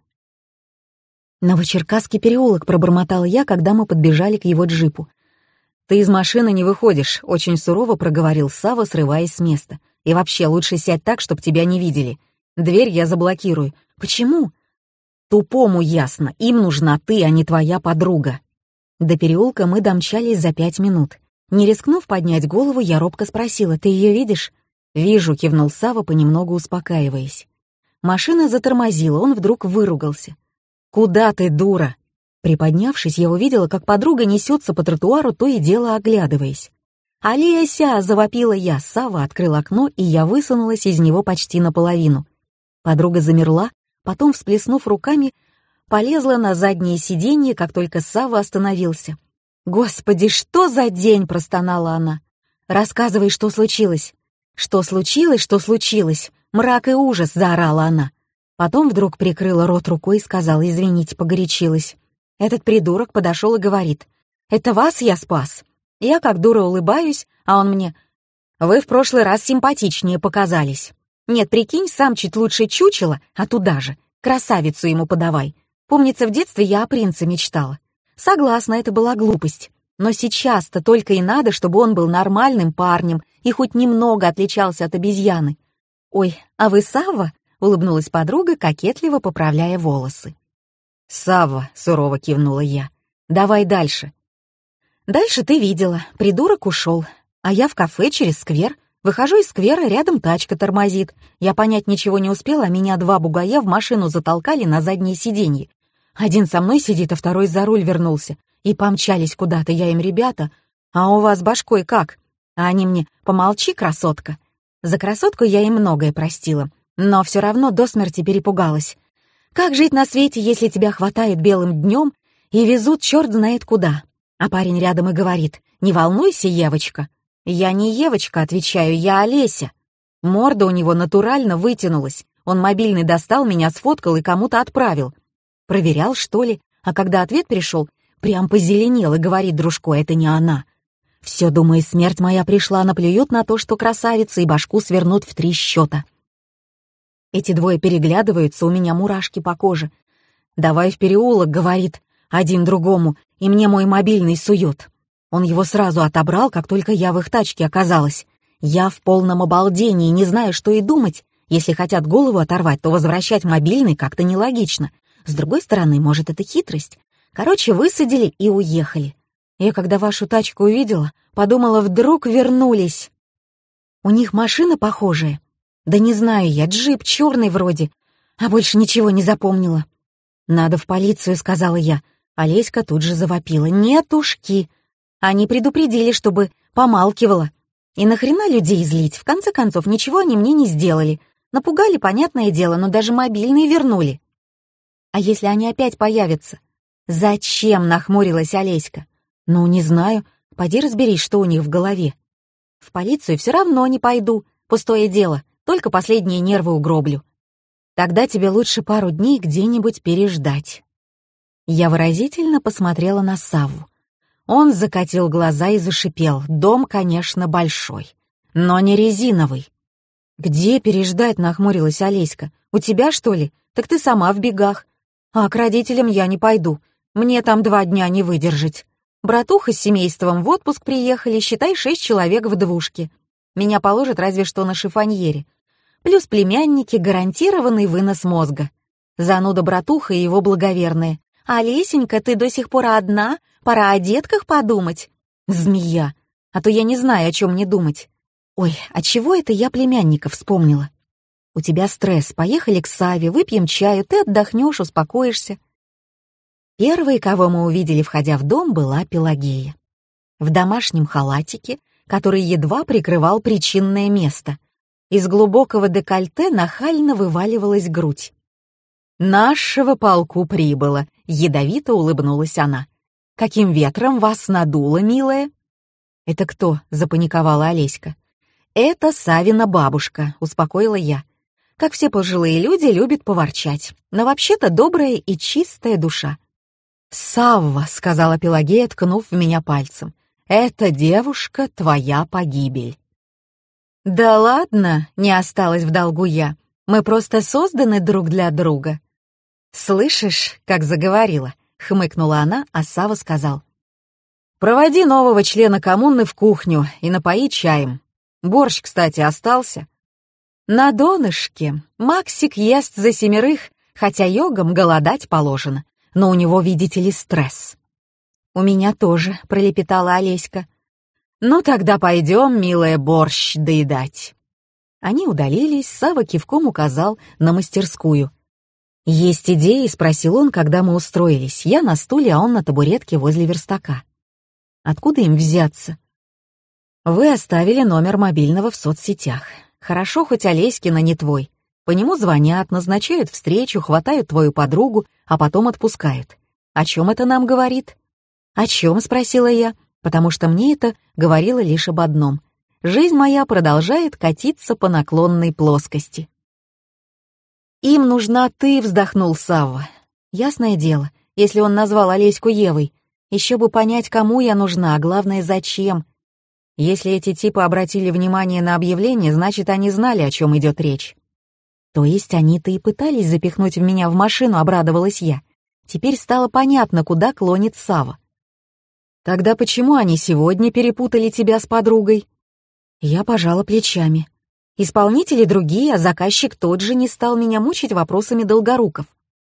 Speaker 1: «Новочеркасский переулок», — пробормотала я, когда мы подбежали к его джипу. «Ты из машины не выходишь», — очень сурово проговорил Сава, срываясь с места. «И вообще, лучше сядь так, чтобы тебя не видели. Дверь я заблокирую». «Почему?» «Тупому ясно, им нужна ты, а не твоя подруга». До переулка мы домчались за пять минут. Не рискнув поднять голову, я робко спросила: «Ты ее видишь?» «Вижу», — кивнул Сава, понемногу успокаиваясь. Машина затормозила, он вдруг выругался. «Куда ты, дура?» Приподнявшись, я увидела, как подруга несется по тротуару, то и дело оглядываясь. «Олеся!» — завопила я. Сава открыл окно, и я высунулась из него почти наполовину. Подруга замерла, потом, всплеснув руками, полезла на заднее сиденье, как только Сава остановился. «Господи, что за день!» — простонала она. «Рассказывай, что случилось». «Что случилось, что случилось?» «Мрак и ужас!» — заорала она. Потом вдруг прикрыла рот рукой и сказала: «Извините, погорячилась». Этот придурок подошел и говорит: «Это вас я спас». Я как дура улыбаюсь, а он мне: «Вы в прошлый раз симпатичнее показались». Нет, прикинь, сам чуть лучше чучело, а туда же. Красавицу ему подавай. Помнится, в детстве я о принце мечтала. Согласна, это была глупость. Но сейчас-то только и надо, чтобы он был нормальным парнем и хоть немного отличался от обезьяны. «Ой, а вы Савва?» — улыбнулась подруга, кокетливо поправляя волосы. «Савва», — сурово кивнула я. «Давай дальше». Дальше ты видела. Придурок ушел. А я в кафе через сквер. Выхожу из сквера, рядом тачка тормозит. Я понять ничего не успела, а меня два бугая в машину затолкали на заднее сиденье. Один со мной сидит, а второй за руль вернулся. И помчались куда-то, я им: «Ребята, а у вас башкой как?» А они мне: «Помолчи, красотка». За красотку я им многое простила, но все равно до смерти перепугалась. Как жить на свете, если тебя хватает белым днем и везут черт знает куда? А парень рядом и говорит: «Не волнуйся, Евочка». Я не Евочка, отвечаю, я Олеся. Морда у него натурально вытянулась. Он мобильный достал, меня сфоткал и кому-то отправил. Проверял, что ли? А когда ответ пришел, прям позеленел и говорит дружко: «Это не она». Все, думаю, смерть моя пришла, наплюют на то, что красавица, и башку свернут в три счета. Эти двое переглядываются, у меня мурашки по коже. «Давай в переулок», — говорит один другому, и мне мой мобильный сует. Он его сразу отобрал, как только я в их тачке оказалась. Я в полном обалдении, не знаю, что и думать. Если хотят голову оторвать, то возвращать мобильный как-то нелогично. С другой стороны, может, это хитрость. Короче, высадили и уехали. Я, когда вашу тачку увидела, подумала, вдруг вернулись. У них машина похожая. Да не знаю я, джип черный вроде, а больше ничего не запомнила. «Надо в полицию», — сказала я. Олеська тут же завопила: «Нетушки». Они предупредили, чтобы помалкивала. И нахрена людей злить? В конце концов, ничего они мне не сделали. Напугали, понятное дело, но даже мобильные вернули. А если они опять появятся? «Зачем?» — нахмурилась Олеська. «Ну, не знаю. Пойди разберись, что у них в голове». «В полицию все равно не пойду. Пустое дело. Только последние нервы угроблю. Тогда тебе лучше пару дней где-нибудь переждать». Я выразительно посмотрела на Савву. Он закатил глаза и зашипел: «Дом, конечно, большой, но не резиновый». «Где переждать?» — нахмурилась Олеська. «У тебя, что ли? Так ты сама в бегах. А к родителям я не пойду. Мне там два дня не выдержать. Братуха с семейством в отпуск приехали, считай, шесть человек в двушке. Меня положат разве что на шифоньере. Плюс племянники, гарантированный вынос мозга. Зануда братуха и его благоверные. А Лесенька, ты до сих пор одна? Пора о детках подумать». Змея. А то я не знаю, о чем мне думать. Ой, а чего это я племянника вспомнила? У тебя стресс. Поехали к Саве, выпьем чаю, ты отдохнешь, успокоишься. Первой, кого мы увидели, входя в дом, была Пелагея. В домашнем халатике, который едва прикрывал причинное место. Из глубокого декольте нахально вываливалась грудь. «Нашего полку прибыло», — ядовито улыбнулась она. «Каким ветром вас надуло, милая?» «Это кто?» — запаниковала Олеська. «Это Савина бабушка», — успокоила я. «Как все пожилые люди, любит поворчать, но вообще-то добрая и чистая душа». «Савва», — сказала Пелагея, ткнув в меня пальцем, — «эта девушка — твоя погибель». «Да ладно», — не осталась в долгу я, — «мы просто созданы друг для друга». «Слышишь, как заговорила?» — хмыкнула она, а Сава сказал: «Проводи нового члена коммуны в кухню и напои чаем. Борщ, кстати, остался». «На донышке. Максик ест за семерых, хотя йогам голодать положено, но у него, видите ли, стресс». «У меня тоже», — пролепетала Олеська. «Ну тогда пойдем, милая, борщ доедать». Они удалились, Сава кивком указал на мастерскую. «Есть идеи?» — спросил он, когда мы устроились. Я на стуле, а он на табуретке возле верстака. «Откуда им взяться?» «Вы оставили номер мобильного в соцсетях. Хорошо, хоть Олеськина не твой. По нему звонят, назначают встречу, хватают твою подругу, а потом отпускают. О чем это нам говорит?» «О чем?» — спросила я, потому что мне это говорило лишь об одном. Жизнь моя продолжает катиться по наклонной плоскости. «Им нужна ты», — вздохнул Савва. «Ясное дело, если он назвал Олеську Евой. Еще бы понять, кому я нужна, а главное, зачем. Если эти типы обратили внимание на объявление, значит, они знали, о чем идет речь. То есть они-то и пытались запихнуть в меня в машину, обрадовалась я. Теперь стало понятно, куда клонит Сава. Тогда почему они сегодня перепутали тебя с подругой? Я пожала плечами. Исполнители другие, а заказчик тот же, не стал меня мучить вопросами Долгоруков.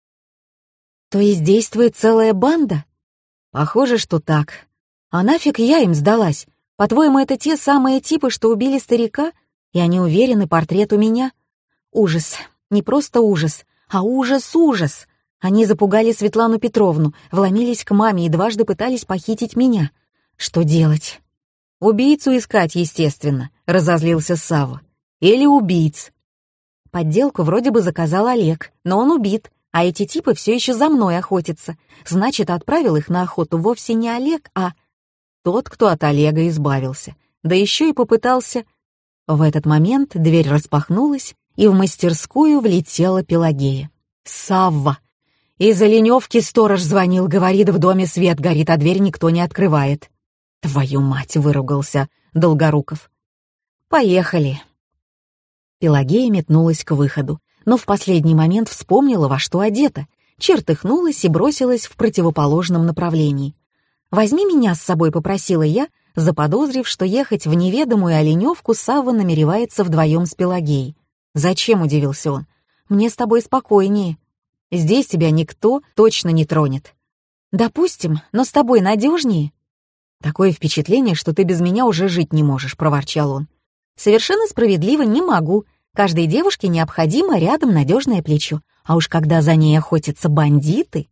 Speaker 1: То есть действует целая банда? Похоже, что так. А нафиг я им сдалась? По-твоему, это те самые типы, что убили старика? И они уверены, портрет у меня? Ужас. Не просто ужас, а ужас-ужас. Они запугали Светлану Петровну, вломились к маме и дважды пытались похитить меня. Что делать? Убийцу искать, естественно, разозлился Савва. Или убийц. Подделку вроде бы заказал Олег, но он убит, а эти типы все еще за мной охотятся. Значит, отправил их на охоту вовсе не Олег, а тот, кто от Олега избавился. Да еще и попытался... В этот момент дверь распахнулась, и в мастерскую влетела Пелагея. «Савва! Из Оленевки сторож звонил, говорит, в доме свет горит, а дверь никто не открывает». «Твою мать!» — выругался Долгоруков. «Поехали!» Пелагея метнулась к выходу, но в последний момент вспомнила, во что одета, чертыхнулась и бросилась в противоположном направлении. «Возьми меня с собой», — попросила я, заподозрив, что ехать в неведомую Оленевку Савва намеревается вдвоем с Пелагеей. «Зачем?» — удивился он. «Мне с тобой спокойнее. Здесь тебя никто точно не тронет». «Допустим, но с тобой надежнее». «Такое впечатление, что ты без меня уже жить не можешь», — проворчал он. «Совершенно справедливо не могу. Каждой девушке необходимо рядом надежное плечо, а уж когда за ней охотятся бандиты...»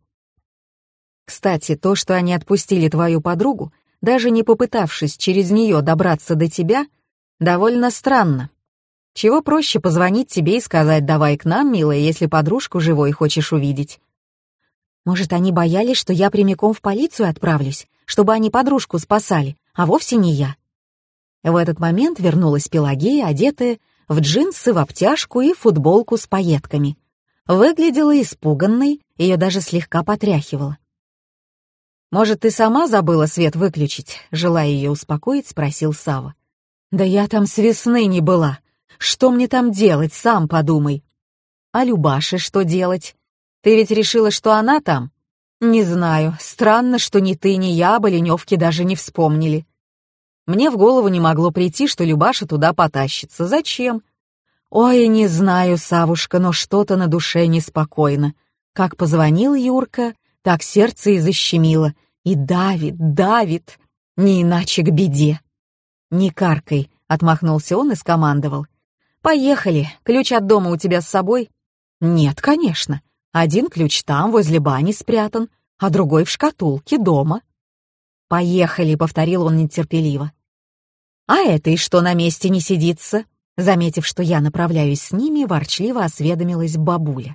Speaker 1: «Кстати, то, что они отпустили твою подругу, даже не попытавшись через нее добраться до тебя, довольно странно. Чего проще позвонить тебе и сказать: «Давай к нам, милая, если подружку живой хочешь увидеть». Может, они боялись, что я прямиком в полицию отправлюсь, чтобы они подружку спасали, а вовсе не я. В этот момент вернулась Пелагея, одетая в джинсы, в обтяжку и футболку с пайетками. Выглядела испуганной, ее даже слегка потряхивало. «Может, ты сама забыла свет выключить?» — желая ее успокоить, спросил Савва. «Да я там с весны не была. Что мне там делать, сам подумай». «А Любаше что делать? Ты ведь решила, что она там?» «Не знаю. Странно, что ни ты, ни я об Оленевке даже не вспомнили. Мне в голову не могло прийти, что Любаша туда потащится. Зачем?» «Ой, не знаю, Савушка, но что-то на душе неспокойно. Как позвонил Юрка, так сердце и защемило. И давит, давит. Не иначе к беде». «Не каркай», — отмахнулся он и скомандовал. «Поехали. Ключ от дома у тебя с собой?» «Нет, конечно. Один ключ там, возле бани спрятан, а другой в шкатулке дома». «Поехали», — повторил он нетерпеливо. «А этой что на месте не сидится?» Заметив, что я направляюсь с ними, ворчливо осведомилась бабуля.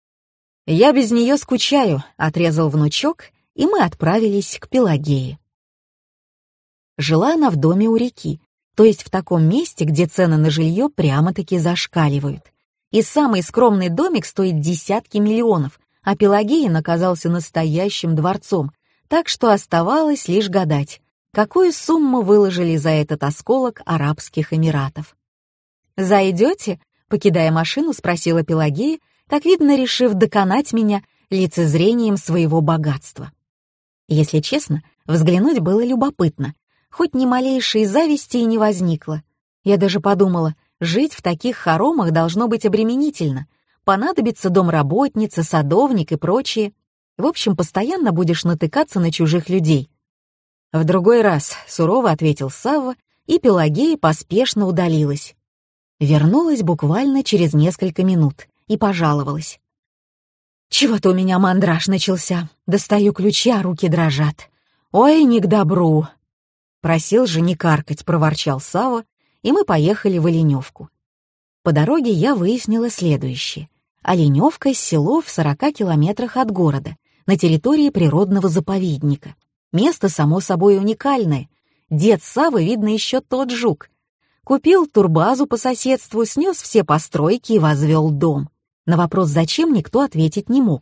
Speaker 1: «Я без нее скучаю», — отрезал внучок, и мы отправились к Пелагее. Жила она в доме у реки, то есть в таком месте, где цены на жилье прямо-таки зашкаливают. И самый скромный домик стоит десятки миллионов, а Пелагеин оказался настоящим дворцом, так что оставалось лишь гадать, какую сумму выложили за этот осколок Арабских Эмиратов. «Зайдете?» — покидая машину, спросила Пелагея, как видно, решив доконать меня лицезрением своего богатства. Если честно, взглянуть было любопытно, хоть ни малейшей зависти и не возникло. Я даже подумала, жить в таких хоромах должно быть обременительно, понадобится домработница, садовник и прочее. В общем, постоянно будешь натыкаться на чужих людей. «В другой раз», — сурово ответил Савва, и Пелагея поспешно удалилась. Вернулась буквально через несколько минут и пожаловалась. «Чего-то у меня мандраж начался. Достаю ключи, а руки дрожат. Ой, не к добру!» «Просил же не каркать», — проворчал Савва, и мы поехали в Оленевку. По дороге я выяснила следующее. Оленевка — село в сорока километрах от города, на территории природного заповедника. Место, само собой, уникальное. Дед Саввы, видно, еще тот жук. Купил турбазу по соседству, снес все постройки и возвел дом. На вопрос «зачем» никто ответить не мог.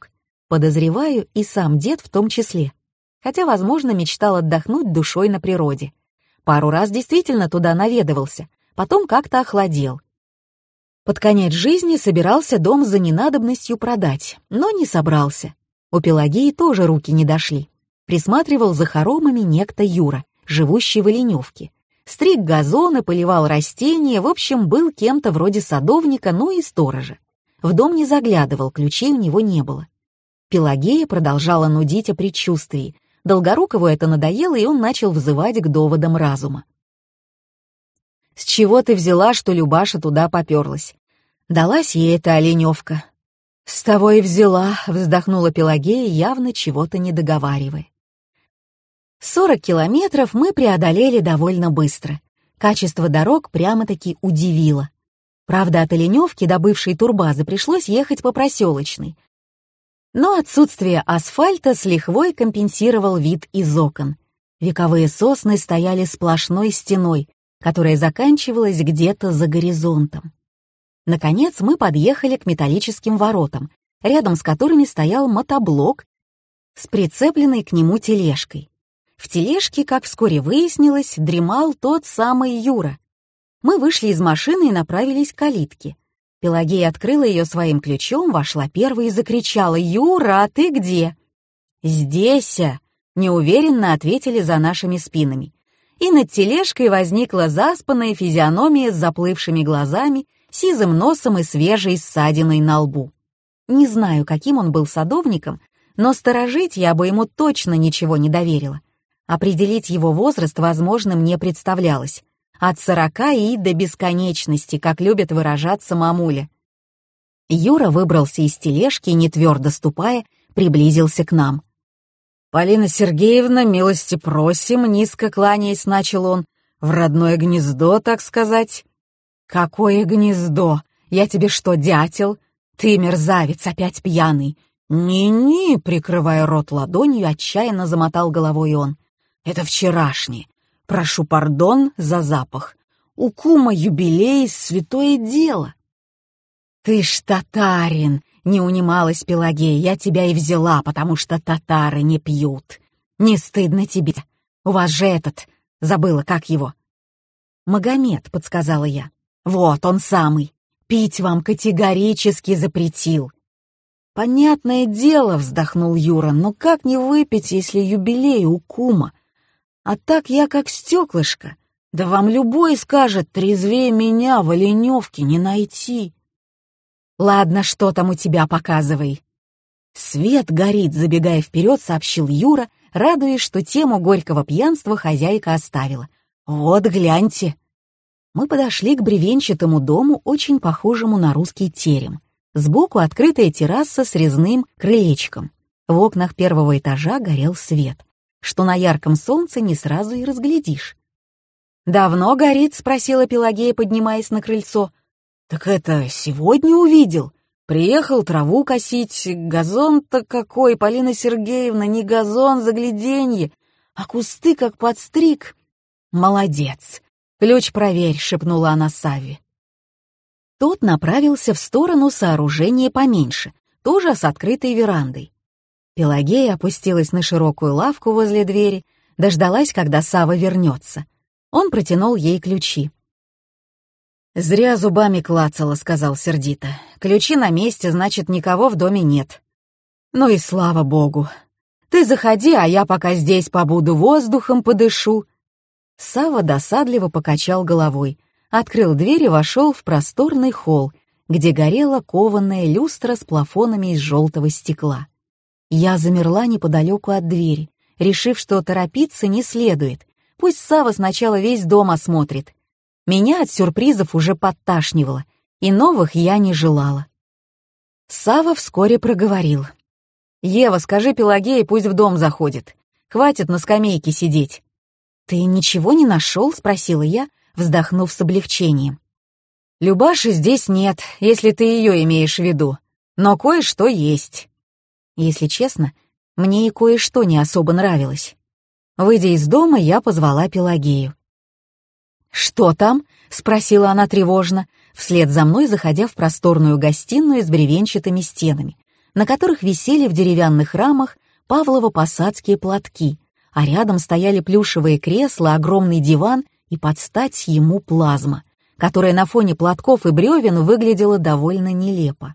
Speaker 1: Подозреваю, и сам дед в том числе. Хотя, возможно, мечтал отдохнуть душой на природе. Пару раз действительно туда наведывался, потом как-то охладел. Под конец жизни собирался дом за ненадобностью продать, но не собрался. У Пелагеи тоже руки не дошли. Присматривал за хоромами некто Юра, живущий в Оленевке. Стриг газоны, поливал растения, в общем, был кем-то вроде садовника, ну и сторожа. В дом не заглядывал, ключей у него не было. Пелагея продолжала нудить о предчувствии. Долгорукову это надоело, и он начал взывать к доводам разума. «С чего ты взяла, что Любаша туда поперлась? Далась ей эта Оленевка». «С того и взяла», — вздохнула Пелагея, явно чего-то не договаривая. Сорок километров мы преодолели довольно быстро. Качество дорог прямо-таки удивило. Правда, от Оленевки до бывшей турбазы пришлось ехать по проселочной. Но отсутствие асфальта с лихвой компенсировал вид из окон. Вековые сосны стояли сплошной стеной, которая заканчивалась где-то за горизонтом. Наконец мы подъехали к металлическим воротам, рядом с которыми стоял мотоблок с прицепленной к нему тележкой. В тележке, как вскоре выяснилось, дремал тот самый Юра. Мы вышли из машины и направились к калитке. Пелагея открыла ее своим ключом, вошла первой и закричала: «Юра, а ты где?» «Здесь!» — неуверенно ответили за нашими спинами. И над тележкой возникла заспанная физиономия с заплывшими глазами, сизым носом и свежей ссадиной на лбу. Не знаю, каким он был садовником, но сторожить я бы ему точно ничего не доверила. Определить его возраст возможным не представлялось. От сорока и до бесконечности, как любит выражаться мамуля. Юра выбрался из тележки и, не твердо ступая, приблизился к нам. «Полина Сергеевна, милости просим», — низко кланяясь начал он, — «в родное гнездо, так сказать». «Какое гнездо? Я тебе что, дятел? Ты, мерзавец, опять пьяный». «Ни-ни», — прикрывая рот ладонью, отчаянно замотал головой он. «Это вчерашний. Прошу пардон за запах. У кума юбилей, святое дело». «Ты ж татарин», — не унималась Пелагея. «Я тебя и взяла, потому что татары не пьют. Не стыдно тебе? У вас же этот... Забыла, как его?» «Магомед», — подсказала я. «Вот он самый. Пить вам категорически запретил». «Понятное дело», — вздохнул Юра, — «но как не выпить, если юбилей у кума? А так я как стеклышко. Да вам любой скажет, трезвее меня в Оленевке не найти». «Ладно, что там у тебя, показывай». «Свет горит», — забегая вперед, сообщил Юра, радуясь, что тему горького пьянства хозяйка оставила. «Вот, гляньте». Мы подошли к бревенчатому дому, очень похожему на русский терем. Сбоку открытая терраса с резным крылечком. В окнах первого этажа горел свет, что на ярком солнце не сразу и разглядишь. «Давно горит?» — спросила Пелагея, поднимаясь на крыльцо. «Так это сегодня увидел. Приехал траву косить. Газон-то какой, Полина Сергеевна, не газон, загляденье, а кусты как подстриг». «Молодец. Ключ проверь», — шепнула она Савве. Тот направился в сторону сооружения поменьше, тоже с открытой верандой. Пелагея опустилась на широкую лавку возле двери, дождалась, когда Сава вернется. Он протянул ей ключи. «Зря зубами клацала», — сказал сердито. «Ключи на месте, значит, никого в доме нет». «Ну и слава богу. Ты заходи, а я пока здесь побуду, воздухом подышу». Сава досадливо покачал головой, открыл дверь и вошел в просторный холл, где горела кованая люстра с плафонами из желтого стекла. Я замерла неподалеку от двери, решив, что торопиться не следует. Пусть Сава сначала весь дом осмотрит. Меня от сюрпризов уже подташнивало, и новых я не желала. Сава вскоре проговорил. «Ева, скажи Пелагее, пусть в дом заходит. Хватит на скамейке сидеть». «Ты ничего не нашел?» — спросила я, вздохнув с облегчением. «Любаши здесь нет, если ты ее имеешь в виду, но кое-что есть». Если честно, мне и кое-что не особо нравилось. Выйдя из дома, я позвала Пелагею. «Что там?» — спросила она тревожно, вслед за мной заходя в просторную гостиную с бревенчатыми стенами, на которых висели в деревянных рамах павлово-посадские платки, а рядом стояли плюшевые кресла, огромный диван и под стать ему плазма, которая на фоне платков и бревен выглядела довольно нелепо.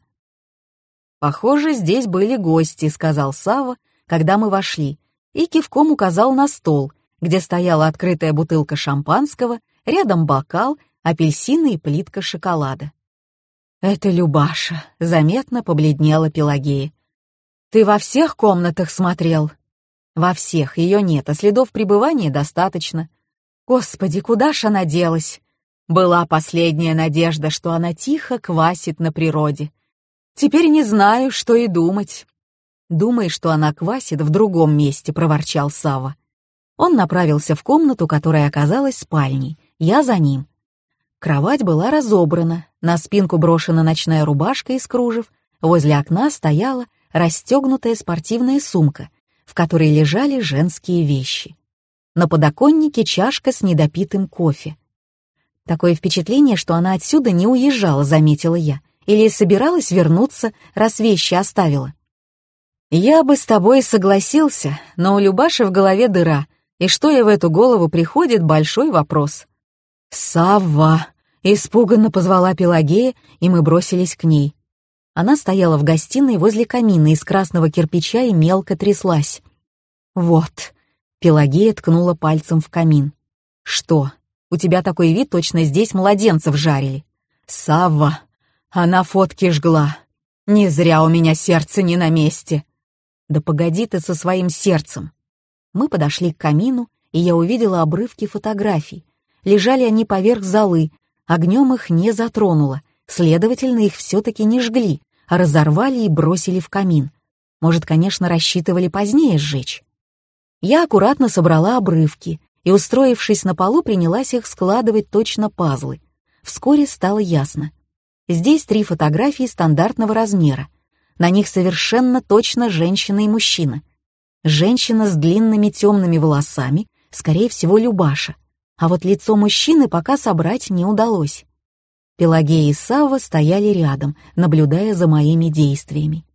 Speaker 1: «Похоже, здесь были гости», — сказал Савва, когда мы вошли, и кивком указал на стол, где стояла открытая бутылка шампанского, рядом бокал, апельсины и плитка шоколада. «Это Любаша», — заметно побледнела Пелагея. «Ты во всех комнатах смотрел?» «Во всех, ее нет, а следов пребывания достаточно. Господи, куда ж она делась? Была последняя надежда, что она тихо квасит на природе. Теперь не знаю, что и думать». «Думай, что она квасит в другом месте», — проворчал Савва. Он направился в комнату, которая оказалась спальней. Я за ним. Кровать была разобрана, на спинку брошена ночная рубашка из кружев, возле окна стояла расстегнутая спортивная сумка, в которой лежали женские вещи. На подоконнике чашка с недопитым кофе. «Такое впечатление, что она отсюда не уезжала», — заметила я, или собиралась вернуться, раз вещи оставила. «Я бы с тобой согласился, но у Любаши в голове дыра, и что ей в эту голову приходит — большой вопрос». «Савва!» — испуганно позвала Пелагея, и мы бросились к ней. Она стояла в гостиной возле камина из красного кирпича и мелко тряслась. «Вот», — Пелагея ткнула пальцем в камин. «Что? У тебя такой вид, точно здесь младенцев жарили». «Савва! Она фотки жгла. Не зря у меня сердце не на месте». «Да погоди ты со своим сердцем». Мы подошли к камину, и я увидела обрывки фотографий. Лежали они поверх золы, огнем их не затронуло, следовательно, их все-таки не жгли, а разорвали и бросили в камин. Может, конечно, рассчитывали позднее сжечь. Я аккуратно собрала обрывки и, устроившись на полу, принялась их складывать точно пазлы. Вскоре стало ясно. Здесь три фотографии стандартного размера. На них совершенно точно женщина и мужчина. Женщина с длинными темными волосами, скорее всего, Любаша. А вот лицо мужчины пока собрать не удалось. Пелагея и Савва стояли рядом, наблюдая за моими действиями.